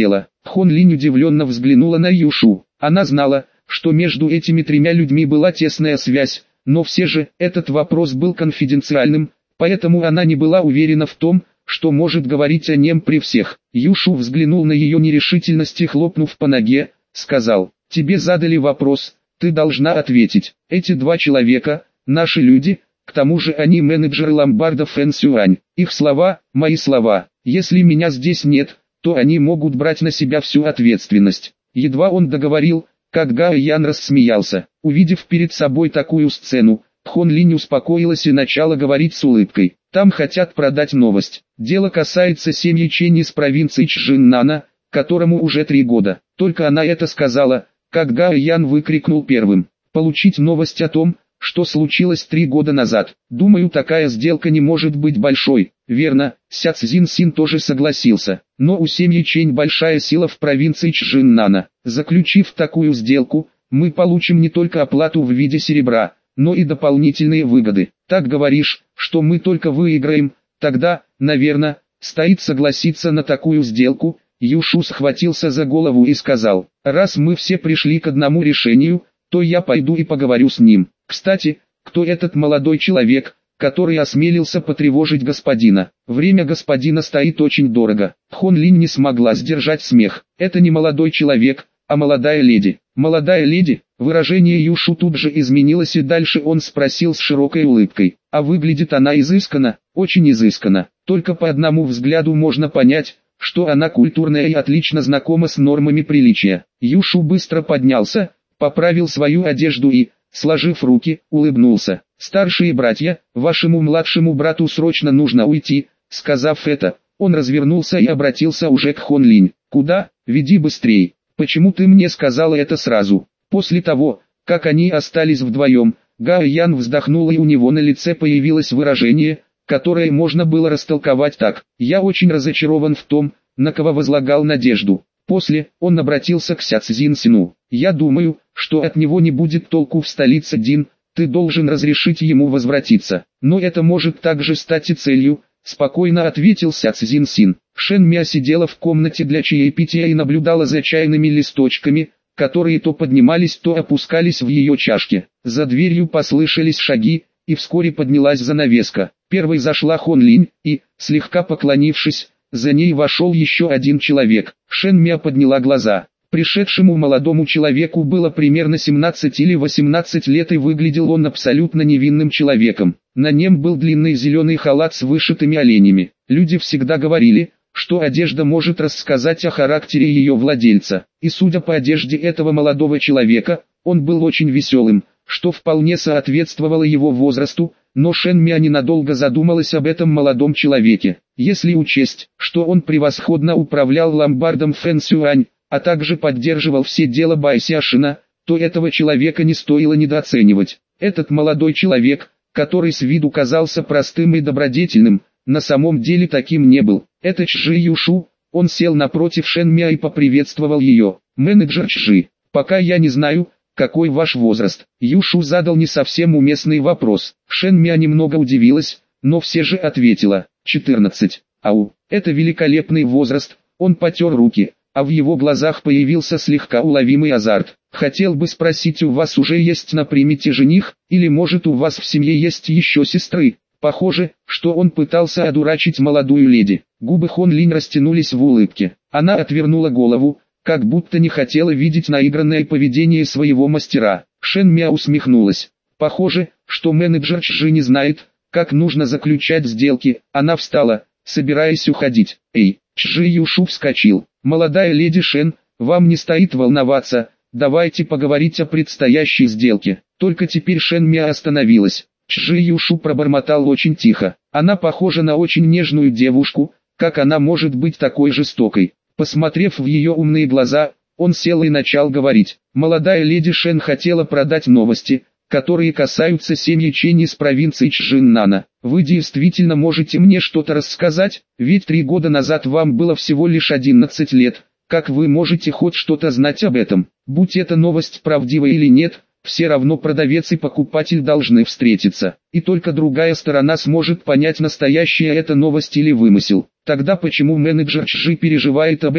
Speaker 1: Хон Линь удивленно взглянула на Юшу. Она знала, что между этими тремя людьми была тесная связь, но все же этот вопрос был конфиденциальным, поэтому она не была уверена в том, что может говорить о нем при всех. Юшу взглянул на ее нерешительность и, хлопнув по ноге, сказал: «Тебе задали вопрос, ты должна ответить. Эти два человека – наши люди, к тому же они менеджеры ломбарда Фэн Сюань. Их слова – мои слова. Если меня здесь нет, то они могут брать на себя всю ответственность». Едва он договорил, как Гао Ян рассмеялся. Увидев перед собой такую сцену, Хон Линь успокоилась и начала говорить с улыбкой. «Там хотят продать новость. Дело касается семьи Чэнь из провинции Чжиннана, которому уже три года». Только она это сказала, как Гао Ян выкрикнул первым: «Получить новость о том, что случилось три года назад. Думаю, такая сделка не может быть большой». Верно, Ся Цзин Син тоже согласился. Но у семьи Чэнь большая сила в провинции Чжиннана. Заключив такую сделку, мы получим не только оплату в виде серебра, но и дополнительные выгоды. Так говоришь, что мы только выиграем, тогда, наверное, стоит согласиться на такую сделку. Юшу схватился за голову и сказал: «Раз мы все пришли к одному решению, то я пойду и поговорю с ним. Кстати, кто этот молодой человек, который осмелился потревожить господина? Время господина стоит очень дорого». Хон Линь не смогла сдержать смех. «Это не молодой человек, а молодая леди». «Молодая леди?» Выражение Юшу тут же изменилось, и дальше он спросил с широкой улыбкой: «А выглядит она изысканно?» «Очень изысканно. Только по одному взгляду можно понять, что она культурная и отлично знакома с нормами приличия». Юшу быстро поднялся, поправил свою одежду и, сложив руки, улыбнулся. «Старшие братья, вашему младшему брату срочно нужно уйти». Сказав это, он развернулся и обратился уже к Хон Линь. «Куда? Веди быстрей. Почему ты мне сказала это сразу?» После того, как они остались вдвоем, Гао Ян вздохнула, и у него на лице появилось выражение, которое можно было растолковать так: «Я очень разочарован в том, на кого возлагал надежду». После, он обратился к Ся Цзин Сину. «Я думаю, что от него не будет толку в столице Дин, ты должен разрешить ему возвратиться». «Но это может также стать и целью», — спокойно ответил Ся Цзин Син. Шэн Мя сидела в комнате для чаепития и наблюдала за чайными листочками, которые то поднимались, то опускались в ее чашке. За дверью послышались шаги, и вскоре поднялась занавеска. Первой зашла Хон Линь, и, слегка поклонившись, за ней вошел еще один человек. Шэн Мя подняла глаза. Пришедшему молодому человеку было примерно семнадцать или восемнадцать лет, и выглядел он абсолютно невинным человеком. На нем был длинный зеленый халат с вышитыми оленями. Люди всегда говорили, что одежда может рассказать о характере ее владельца. И судя по одежде этого молодого человека, он был очень веселым, что вполне соответствовало его возрасту, но Шэн Мя ненадолго задумалась об этом молодом человеке. Если учесть, что он превосходно управлял ломбардом Фэн Сюань, а также поддерживал все дела Бай Сяшина, то этого человека не стоило недооценивать. Этот молодой человек, который с виду казался простым и добродетельным, на самом деле таким не был. Это Чжи Юшу. Он сел напротив Шэн Мя и поприветствовал ее. «Менеджер Чжи, пока я не знаю, какой ваш возраст». Юшу задал не совсем уместный вопрос. Шэн Мя немного удивилась, но все же ответила: четырнадцать. «Ау, это великолепный возраст». Он потер руки, а в его глазах появился слегка уловимый азарт. «Хотел бы спросить, у вас уже есть на примете жених, или может у вас в семье есть еще сестры?» Похоже, что он пытался одурачить молодую леди. Губы Хон Линь растянулись в улыбке. Она отвернула голову, как будто не хотела видеть наигранное поведение своего мастера. Шэн Мя усмехнулась. Похоже, что менеджер Чжи не знает, как нужно заключать сделки. Она встала, собираясь уходить. «Эй!» Чжи Юшу вскочил. «Молодая леди Шэн, вам не стоит волноваться, давайте поговорить о предстоящей сделке». Только теперь Шэн Мя остановилась. Чжи Юшу пробормотал очень тихо. «Она похожа на очень нежную девушку, как она может быть такой жестокой?» Посмотрев в ее умные глаза, он сел и начал говорить. «Молодая леди Шэн хотела продать новости, которые касаются семьи Чэнь из провинции Чжиннана. Вы действительно можете мне что-то рассказать? Ведь три года назад вам было всего лишь одиннадцать лет. Как вы можете хоть что-то знать об этом? Будь эта новость правдива или нет, все равно продавец и покупатель должны встретиться, и только другая сторона сможет понять, настоящая это новость или вымысел. Тогда почему менеджер Чжи переживает об этом?»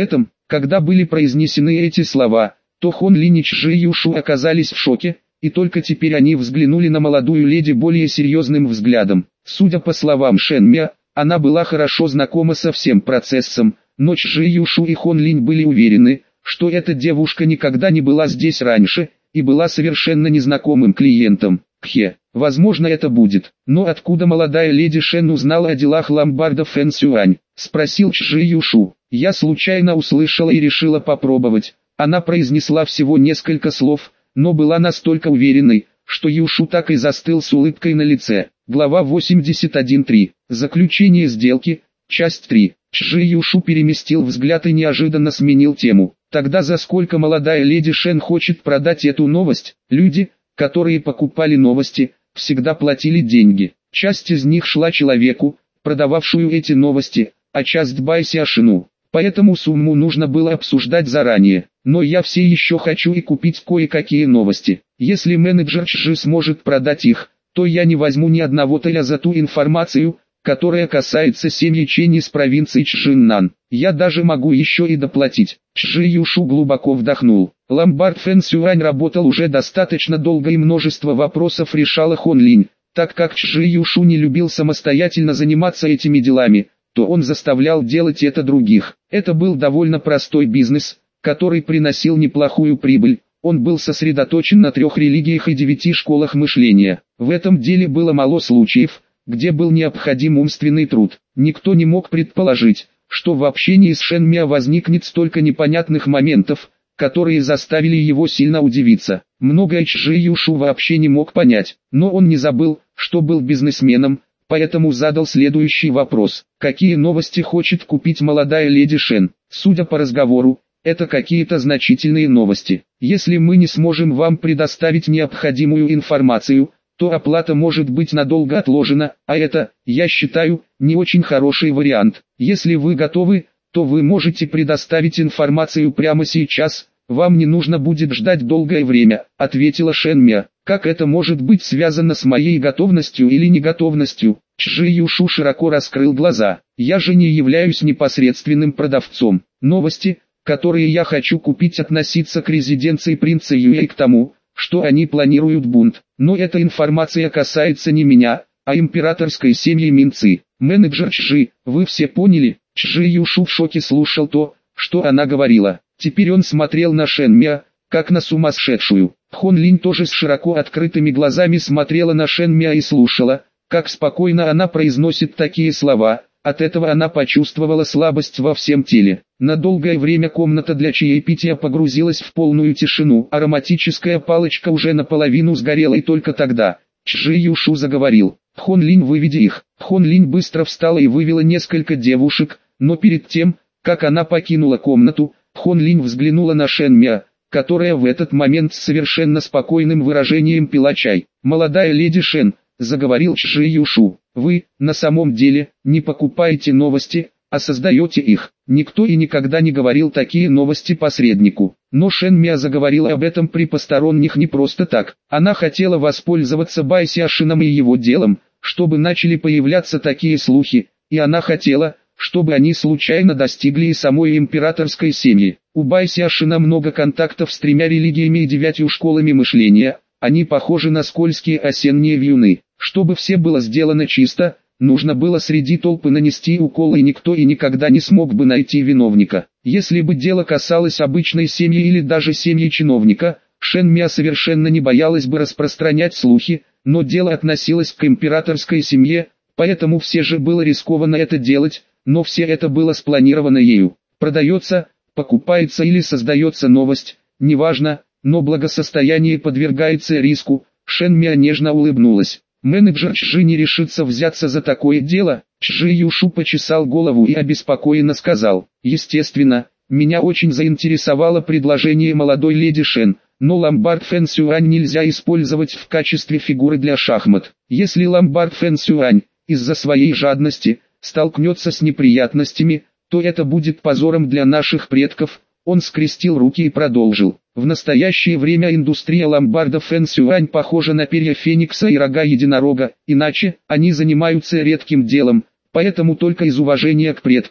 Speaker 1: Когда были произнесены эти слова, то Хон Линь и Чжи Юшу оказались в шоке, и только теперь они взглянули на молодую леди более серьезным взглядом. Судя по словам Шэн Мя, она была хорошо знакома со всем процессом, но Чжи Юшу и Хон Линь были уверены, что эта девушка никогда не была здесь раньше, и была совершенно незнакомым клиентом. Кхе, возможно это будет. Но откуда молодая леди Шэн узнала о делах ломбарда Фэн Сюань? Спросил Чжи Юшу. Я случайно услышала и решила попробовать. Она произнесла всего несколько слов, но была настолько уверенной, что Юшу так и застыл с улыбкой на лице. Глава восемьдесят один точка три. Заключение сделки. Часть три. Чжи Юшу переместил взгляд и неожиданно сменил тему. Тогда за сколько молодая леди Шэн хочет продать эту новость? Люди, которые покупали новости, всегда платили деньги. Часть из них шла человеку, продававшую эти новости, а часть Бай Сяшину. Поэтому сумму нужно было обсуждать заранее. Но я все еще хочу и купить кое-какие новости. Если менеджер Чжи сможет продать их, то я не возьму ни одного тэля за ту информацию, которая касается семьи Чэнь из провинции Чжиннан. Я даже могу еще и доплатить. Чжи Юшу глубоко вдохнул. Ломбард Фэн Сюань работал уже достаточно долго и множество вопросов решала Хон Линь. Так как Чжи Юшу не любил самостоятельно заниматься этими делами, то он заставлял делать это других. Это был довольно простой бизнес, который приносил неплохую прибыль. Он был сосредоточен на трех религиях и девяти школах мышления. В этом деле было мало случаев, где был необходим умственный труд. Никто не мог предположить, что в общении с Шэн Мя возникнет столько непонятных моментов, которые заставили его сильно удивиться. Многое Чжи Юшу вообще не мог понять, но он не забыл, что был бизнесменом, поэтому задал следующий вопрос. Какие новости хочет купить молодая леди Шэн? Судя по разговору, это какие-то значительные новости. Если мы не сможем вам предоставить необходимую информацию, то оплата может быть надолго отложена, а это, я считаю, не очень хороший вариант. Если вы готовы, то вы можете предоставить информацию прямо сейчас, вам не нужно будет ждать долгое время, ответила Шэн Мя. Как это может быть связано с моей готовностью или неготовностью? Чжи Юшу широко раскрыл глаза. Я же не являюсь непосредственным продавцом. Новости, которые я хочу купить, относятся к резиденции принца Юэ и к тому, что они планируют бунт. Но эта информация касается не меня, а императорской семьи Минцы. Менеджер Чжи, вы все поняли? Чжи Юшу в шоке слушал то, что она говорила. Теперь он смотрел на Шэн Мя, как на сумасшедшую. Хон Линь тоже с широко открытыми глазами смотрела на Шэн Мя и слушала, как спокойно она произносит такие слова. От этого она почувствовала слабость во всем теле. На долгое время комната для чаепития погрузилась в полную тишину. Ароматическая палочка уже наполовину сгорела, и только тогда Чжи Юшу заговорил. Хон Линь, выведи их. Хон Линь быстро встала и вывела несколько девушек, но перед тем, как она покинула комнату, Хон Линь взглянула на Шэн Мя, которая в этот момент с совершенно спокойным выражением пила чай. «Молодая леди Шэн», — заговорил Чжи Юшу, — «вы, на самом деле, не покупаете новости, а создаете их. Никто и никогда не говорил такие новости посреднику». Но Шэн Мя заговорила об этом при посторонних не просто так. Она хотела воспользоваться Бай Сяшином и его делом, чтобы начали появляться такие слухи, и она хотела, чтобы они случайно достигли и самой императорской семьи. У Бай Сяшина много контактов с тремя религиями и девятью школами мышления, они похожи на скользкие осенние вьюны. Чтобы все было сделано чисто, нужно было среди толпы нанести укол, и никто и никогда не смог бы найти виновника. Если бы дело касалось обычной семьи или даже семьи чиновника, Шэн Мя совершенно не боялась бы распространять слухи, но дело относилось к императорской семье, поэтому все же было рискованно это делать, но все это было спланировано ею. Продается, покупается или создается новость, неважно, но благосостояние подвергается риску. Шэн Мя нежно улыбнулась. Менеджер Чжи не решится взяться за такое дело. Чжи Юшу почесал голову и обеспокоенно сказал: естественно, меня очень заинтересовало предложение молодой леди Шэн, но ломбард Фэн Сюань нельзя использовать в качестве фигуры для шахмат. Если ломбард Фэн Сюань, из-за своей жадности, столкнется с неприятностями, то это будет позором для наших предков. Он скрестил руки и продолжил. В настоящее время индустрия ломбарда Фэн Сюань похожа на перья феникса и рога единорога, иначе они занимаются редким делом, поэтому только из уважения к предкам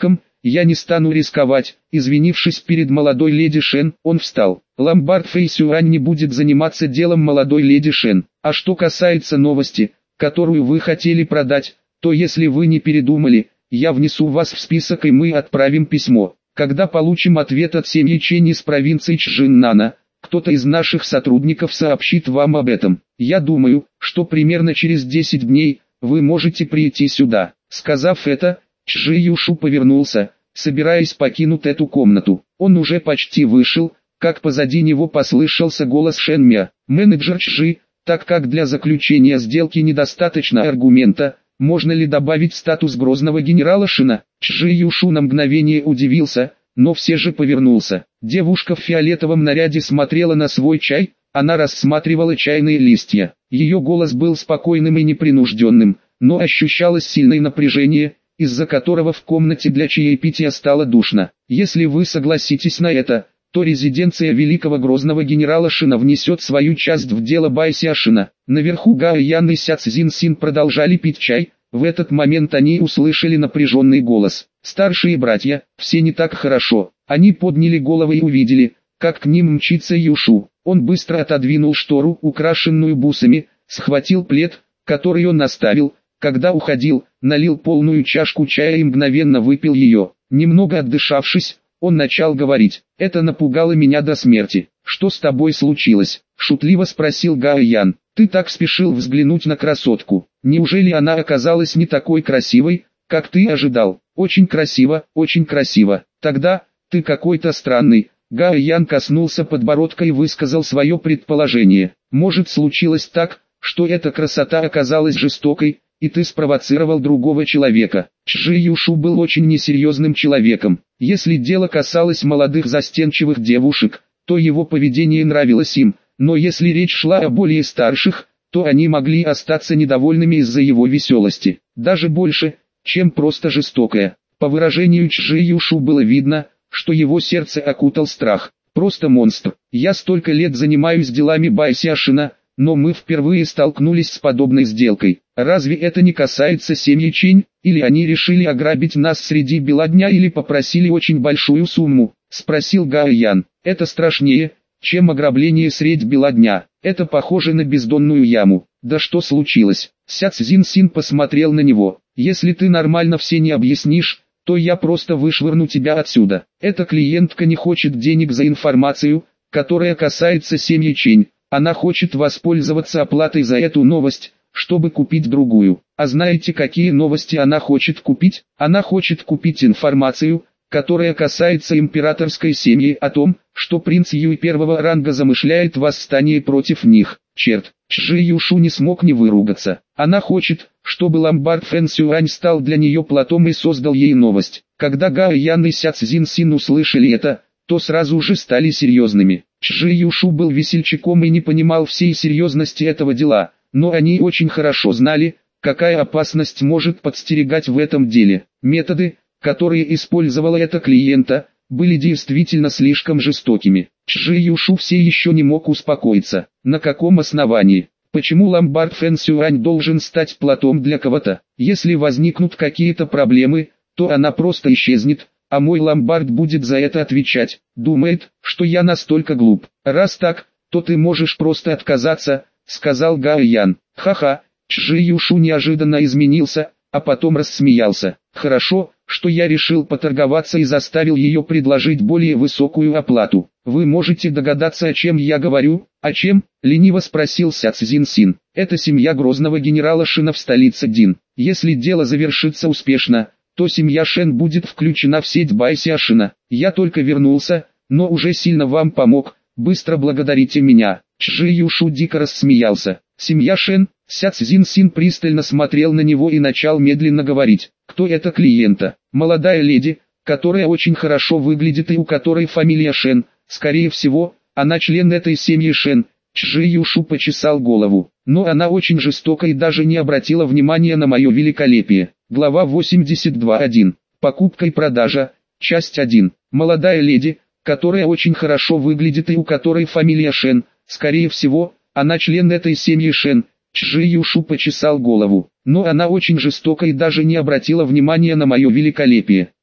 Speaker 1: я не стану рисковать. Извинившись перед молодой леди Шен, он встал. Ломбард Фэй Сюань не будет заниматься делом молодой леди Шен. А что касается новости, которую вы хотели продать, то если вы не передумали, я внесу вас в список и мы отправим письмо. Когда получим ответ от семьи Чэнь из провинции Чжиннана, кто-то из наших сотрудников сообщит вам об этом. Я думаю, что примерно через десять дней вы можете прийти сюда. Сказав это, Чжи Юшу повернулся, собираясь покинуть эту комнату. Он уже почти вышел, как позади него послышался голос Шэн Мя. Менеджер Чжи, так как для заключения сделки недостаточно аргумента, можно ли добавить статус грозного генерала Шина? Чжи Юшу на мгновение удивился, но все же повернулся. Девушка в фиолетовом наряде смотрела на свой чай, она рассматривала чайные листья. Ее голос был спокойным и непринужденным, но ощущалось сильное напряжение, из-за которого в комнате для чаепития стало душно. Если вы согласитесь на это, то резиденция великого грозного генерала Шина внесет свою часть в дело Байся Шина. Наверху Гао Ян и Ся Цзин Син продолжали пить чай. В этот момент они услышали напряженный голос. Старшие братья, все не так хорошо. Они подняли головы и увидели, как к ним мчится Юшу. Он быстро отодвинул штору, украшенную бусами, схватил плед, который он оставил, когда уходил, налил полную чашку чая и мгновенно выпил ее. Немного отдышавшись, он начал говорить. «Это напугало меня до смерти. Что с тобой случилось?» — шутливо спросил Гао Ян. «Ты так спешил взглянуть на красотку. Неужели она оказалась не такой красивой, как ты ожидал?» «Очень красиво, очень красиво. Тогда, ты какой-то странный». Гао Ян коснулся подбородка и высказал свое предположение. «Может, случилось так, что эта красота оказалась жестокой, и ты спровоцировал другого человека». Чжи Юшу был очень несерьезным человеком. Если дело касалось молодых застенчивых девушек, то его поведение нравилось им, но если речь шла о более старших, то они могли остаться недовольными из-за его веселости. Даже больше, чем просто жестокое. По выражению Чжи Юшу было видно, что его сердце окутал страх. Просто монстр. Я столько лет занимаюсь делами Байся Шина, но мы впервые столкнулись с подобной сделкой. Разве это не касается семьи Чэнь, или они решили ограбить нас среди бела дня или попросили очень большую сумму? Спросил Гао Ян. Это страшнее, чем ограбление средь бела дня. Это похоже на бездонную яму. Да что случилось? Ся Цзин Син посмотрел на него. Если ты нормально все не объяснишь, то я просто вышвырну тебя отсюда. Эта клиентка не хочет денег за информацию, которая касается семьи Чэнь. Она хочет воспользоваться оплатой за эту новость, чтобы купить другую. А знаете, какие новости она хочет купить? Она хочет купить информацию, которая касается императорской семьи, о том, что принц Юй первого ранга замышляет восстание против них. Черт, Чжи Юшу не смог не выругаться. Она хочет, чтобы ломбард Фэн Сюань стал для нее платом и создал ей новость. Когда Гао Ян и Ся Цзин Син услышали это, то сразу же стали серьезными. Чжи Юшу был весельчаком и не понимал всей серьезности этого дела, но они очень хорошо знали, какая опасность может подстерегать в этом деле. Методы, которые использовала эта клиента, были действительно слишком жестокими. Чжи Юшу все еще не мог успокоиться. На каком основании? Почему ломбард Фэн Сюань должен стать платом для кого-то? Если возникнут какие-то проблемы, то она просто исчезнет, а мой ломбард будет за это отвечать. Думает, что я настолько глуп. Раз так, то ты можешь просто отказаться, сказал Гао Ян. Ха-ха, Чжи Юшу неожиданно изменился, а потом рассмеялся. Хорошо, что я решил поторговаться и заставил ее предложить более высокую оплату. Вы можете догадаться, о чем я говорю? О чем? Лениво спросил Ся Цзин Син. Это семья грозного генерала Шина в столице Дин. Если дело завершится успешно, то семья Шен будет включена в сеть Байся Шина. Я только вернулся, но уже сильно вам помог, быстро благодарите меня. Чжи Юшу дико рассмеялся. Семья Шен? Ся Цзин Син пристально смотрел на него и начал медленно говорить. Кто это клиента? Молодая леди, которая очень хорошо выглядит и у которой фамилия Шен. Скорее всего, она член этой семьи Шен. Чжи Юшу почесал голову. Но она очень жестока и даже не обратила внимания на мое великолепие. Глава восемьдесят два точка один. Покупка и продажа. Часть один. Молодая леди, которая очень хорошо выглядит и у которой фамилия Шен. Скорее всего, она член этой семьи Шен. Чжи Юшу почесал голову. Но она очень жестока и даже не обратила внимания на мое великолепие.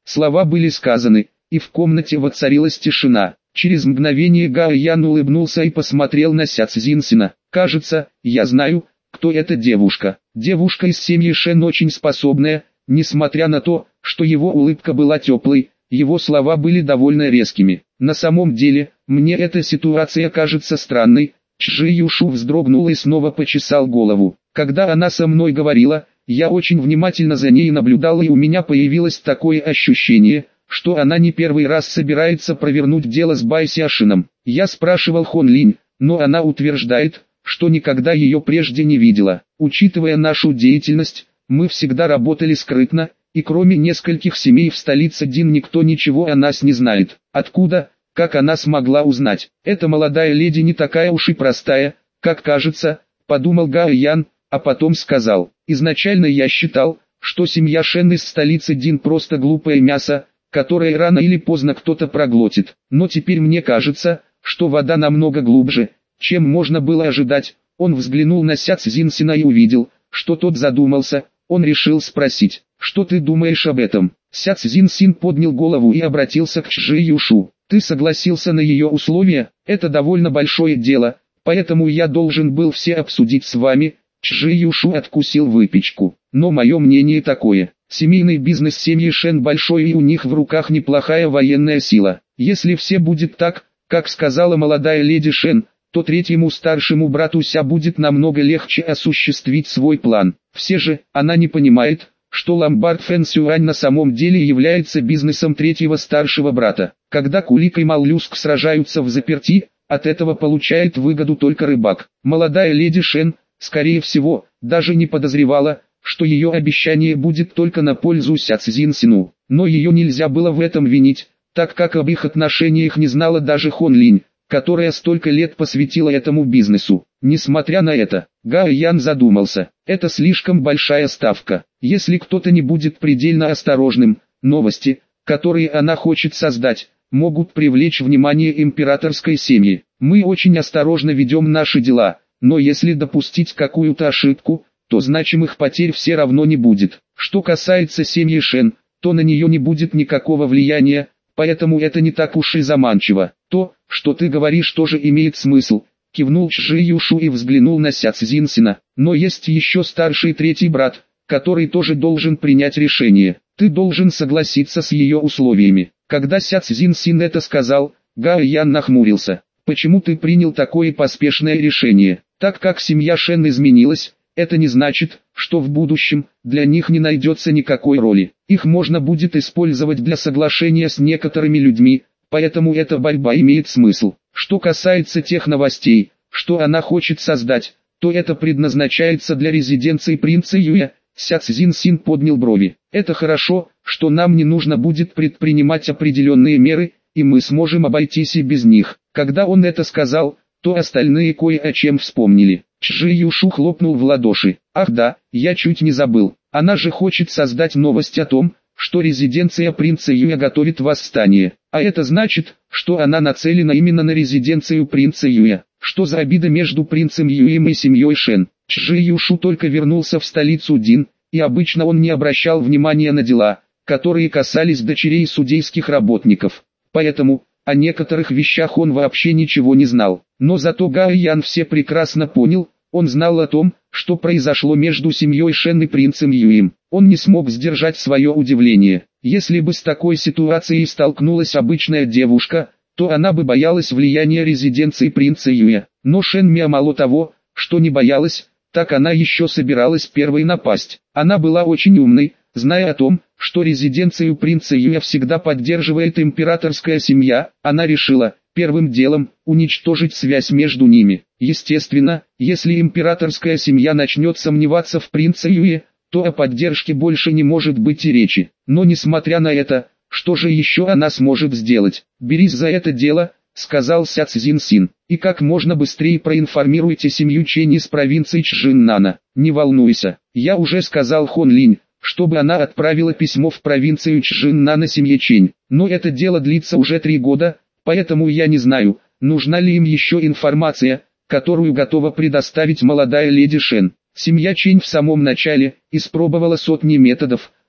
Speaker 1: Слова были сказаны, и в комнате воцарилась тишина. Через мгновение Гао Ян улыбнулся и посмотрел на Ся Цзиньсина. «Кажется, я знаю, кто эта девушка. Девушка из семьи Шен очень способная». Несмотря на то, что его улыбка была теплой, его слова были довольно резкими. «На самом деле, мне эта ситуация кажется странной». Чжи Юшу вздрогнул и снова почесал голову. «Когда она со мной говорила, я очень внимательно за ней наблюдал, и у меня появилось такое ощущение, что она не первый раз собирается провернуть дело с Бай Сяшином. Я спрашивал Хон Линь, но она утверждает, что никогда ее прежде не видела. Учитывая нашу деятельность, мы всегда работали скрытно, и кроме нескольких семей в столице Дин никто ничего о нас не знает. Откуда, как она смогла узнать? Эта молодая леди не такая уж и простая, как кажется», — подумал Гао Ян, а потом сказал: «Изначально я считал, что семья Шен из столицы Дин просто глупое мясо, которое рано или поздно кто-то проглотит. Но теперь мне кажется, что вода намного глубже, чем можно было ожидать». Он взглянул на Ся Цзиньсина и увидел, что тот задумался. Он решил спросить: «Что ты думаешь об этом?» Ся Цзиньсин поднял голову и обратился к Чжи Юшу. «Ты согласился на ее условия? Это довольно большое дело, поэтому я должен был все обсудить с вами». Чжи Юшу откусил выпечку. «Но мое мнение такое. Семейный бизнес семьи Шен большой, и у них в руках неплохая военная сила. Если все будет так, как сказала молодая леди Шен, то третьему старшему брату Ся будет намного легче осуществить свой план. Все же, она не понимает, что ломбард Фэн Сюань на самом деле является бизнесом третьего старшего брата. Когда Кулик и Моллюск сражаются в заперти, от этого получает выгоду только рыбак. Молодая леди Шен, скорее всего, даже не подозревала, что ее обещание будет только на пользу Ся Цзиньсину. Но ее нельзя было в этом винить, так как об их отношениях не знала даже Хон Линь, которая столько лет посвятила этому бизнесу. Несмотря на это, Гао Ян задумался: это слишком большая ставка. Если кто-то не будет предельно осторожным, новости, которые она хочет создать, могут привлечь внимание императорской семьи. Мы очень осторожно ведем наши дела, но если допустить какую-то ошибку, то значимых потерь все равно не будет. Что касается семьи Шен, то на нее не будет никакого влияния, поэтому это не так уж и заманчиво. То, что ты говоришь, тоже имеет смысл», — кивнул Чжи Юшу и взглянул на Ся Цзиньсина. «Но есть еще старший третий брат, который тоже должен принять решение. Ты должен согласиться с ее условиями». Когда Ся Цзиньсин это сказал, Гао Ян нахмурился. «Почему ты принял такое поспешное решение? Так как семья Шен изменилась, это не значит, что в будущем для них не найдется никакой роли. Их можно будет использовать для соглашения с некоторыми людьми, поэтому эта борьба имеет смысл. Что касается тех новостей, что она хочет создать, то это предназначается для резиденции принца Юя». Ся Цзиньсин поднял брови. «Это хорошо, что нам не нужно будет предпринимать определенные меры, и мы сможем обойтись и без них». Когда он это сказал, то остальные кое о чем вспомнили. Чжи Юшу хлопнул в ладоши. «Ах да, я чуть не забыл. Она же хочет создать новость о том, что резиденция принца Юя готовит восстание. А это значит, что она нацелена именно на резиденцию принца Юя. Что за обида между принцем Юем и семьей Шен?» Чжи Юшу только вернулся в столицу Дин, и обычно он не обращал внимания на дела, которые касались дочерей судейских работников. Поэтому, о некоторых вещах он вообще ничего не знал. Но зато Гао Ян все прекрасно понял. Он знал о том, что произошло между семьей Шен и принцем Юем. Он не смог сдержать свое удивление. Если бы с такой ситуацией столкнулась обычная девушка, то она бы боялась влияния резиденции принца Юя. Но Шен Мя мало того, что не боялась, так она еще собиралась первой напасть. Она была очень умной, зная о том, что резиденцию принца Юя всегда поддерживает императорская семья, она решила, первым делом, уничтожить связь между ними. Естественно, если императорская семья начнет сомневаться в принце Юе, то о поддержке больше не может быть и речи. Но несмотря на это, что же еще она сможет сделать? «Берись за это дело», — сказал Ся Цзиньсин, «и как можно быстрее проинформируйте семью Чэнь из провинции Чжиннана. Не волнуйся, я уже сказал Хон Линь, чтобы она отправила письмо в провинцию Чжиннана семье Чэнь. Но это дело длится уже три года, поэтому я не знаю, нужна ли им еще информация, которую готова предоставить молодая леди Шен». Семья Чэнь в самом начале испробовала сотни методов,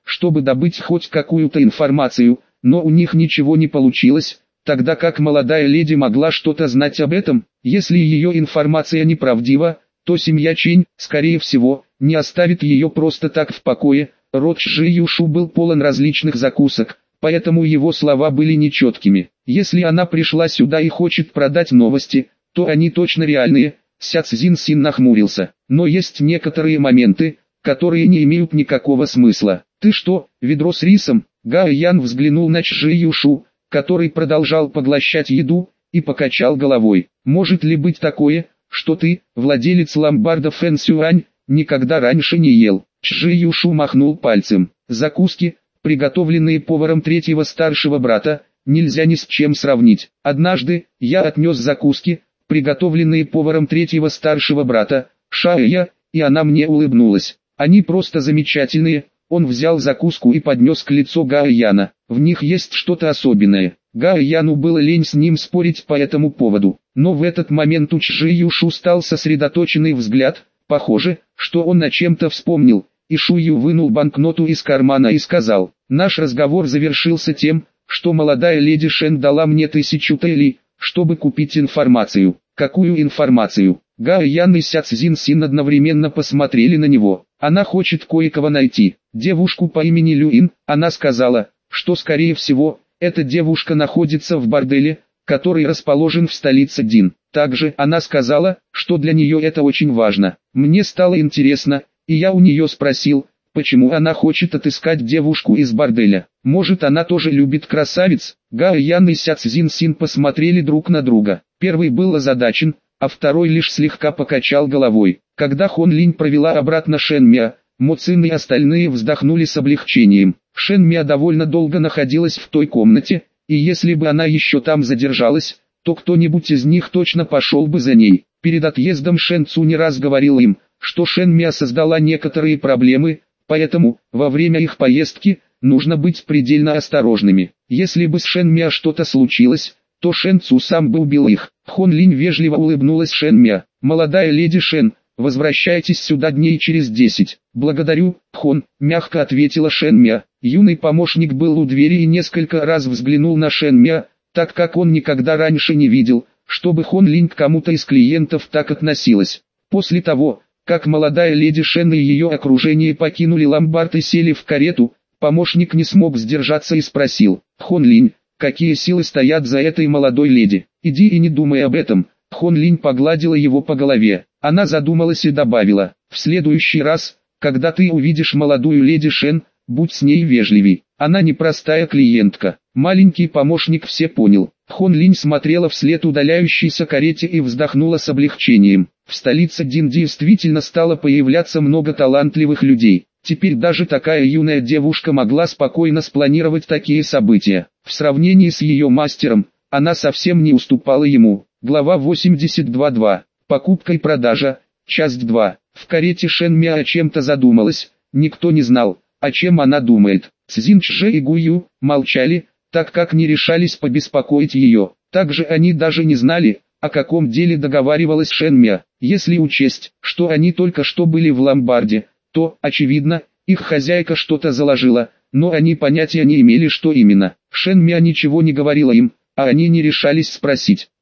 Speaker 1: чтобы добыть хоть какую-то информацию, но у них ничего не получилось, тогда как молодая леди могла что-то знать об этом. Если ее информация неправдива, то семья Чень, скорее всего, не оставит ее просто так в покое. Рот Ши Юшу был полон различных закусок, поэтому его слова были нечеткими. Если она пришла сюда и хочет продать новости, то они точно реальные. Ся Цзин Син нахмурился. Но есть некоторые моменты, которые не имеют никакого смысла. «Ты что, ведро с рисом?» Гао Ян взглянул на Ши Юшу, который продолжал поглощать еду, и покачал головой. «Может ли быть такое, что ты, владелец ломбарда Фэн Сюань, никогда раньше не ел?» Ши Юшу махнул пальцем. «Закуски, приготовленные поваром третьего старшего брата, нельзя ни с чем сравнить. Однажды, я отнес закуски, приготовленные поваром третьего старшего брата, Шая, и она мне улыбнулась. Они просто замечательные». Он взял закуску и поднес к лицу Гао Яна. В них есть что-то особенное. Гао Яну было лень с ним спорить по этому поводу. Но в этот момент у Ши Юшу стал сосредоточенный взгляд. Похоже, что он о чем-то вспомнил. И Шую вынул банкноту из кармана и сказал: «Наш разговор завершился тем, что молодая леди Шен дала мне тысячу тэйлей, чтобы купить информацию». «Какую информацию?» Гао Ян и Ся Цзин Син одновременно посмотрели на него. «Она хочет кое-кого найти. Девушку по имени Люин». Она сказала, что скорее всего, эта девушка находится в борделе, который расположен в столице Дин. Также она сказала, что для нее это очень важно. Мне стало интересно, и я у нее спросил, почему она хочет отыскать девушку из борделя. Может, она тоже любит красавиц? Гао Ян и Ся Цзин Син посмотрели друг на друга. Первый был озадачен, а второй лишь слегка покачал головой. Когда Хон Линь провела обратно Шен Мя, Мо Цин и остальные вздохнули с облегчением. Шен Мя довольно долго находилась в той комнате, и если бы она еще там задержалась, то кто-нибудь из них точно пошел бы за ней. Перед отъездом Шен Цу не раз говорил им, что Шен Мя создала некоторые проблемы, поэтому, во время их поездки, нужно быть предельно осторожными. Если бы с Шен Мя что-то случилось, то Шен Цу сам бы убил их. Хон Линь вежливо улыбнулась Шен Мя. «Молодая леди Шен, возвращайтесь сюда дней через десять». «Благодарю, Хон», — мягко ответила Шен Мя. Юный помощник был у двери и несколько раз взглянул на Шен Мя, так как он никогда раньше не видел, чтобы Хон Линь к кому-то из клиентов так относилась. После того, как молодая леди Шен и ее окружение покинули ломбард и сели в карету, помощник не смог сдержаться и спросил: «Хон Линь, какие силы стоят за этой молодой леди? Иди и не думай об этом». Хон Линь погладила его по голове. Она задумалась и добавила: «В следующий раз, когда ты увидишь молодую леди Шен, будь с ней вежливей. Она непростая клиентка». Маленький помощник все понял. Хон Линь смотрела вслед удаляющейся карете и вздохнула с облегчением. В столице Дин действительно стало появляться много талантливых людей. Теперь даже такая юная девушка могла спокойно спланировать такие события. В сравнении с ее мастером, она совсем не уступала ему. Глава восемьдесят два точка два. Покупка и продажа. Часть два. В карете Шен Мя о чем-то задумалась. Никто не знал, о чем она думает. Цзин Чже и Гую молчали, так как не решались побеспокоить ее. Также они даже не знали, о каком деле договаривалась Шен Мя. Если учесть, что они только что были в ломбарде, то, очевидно, их хозяйка что-то заложила, но они понятия не имели, что именно. Шен Мя ничего не говорила им, а они не решались спросить.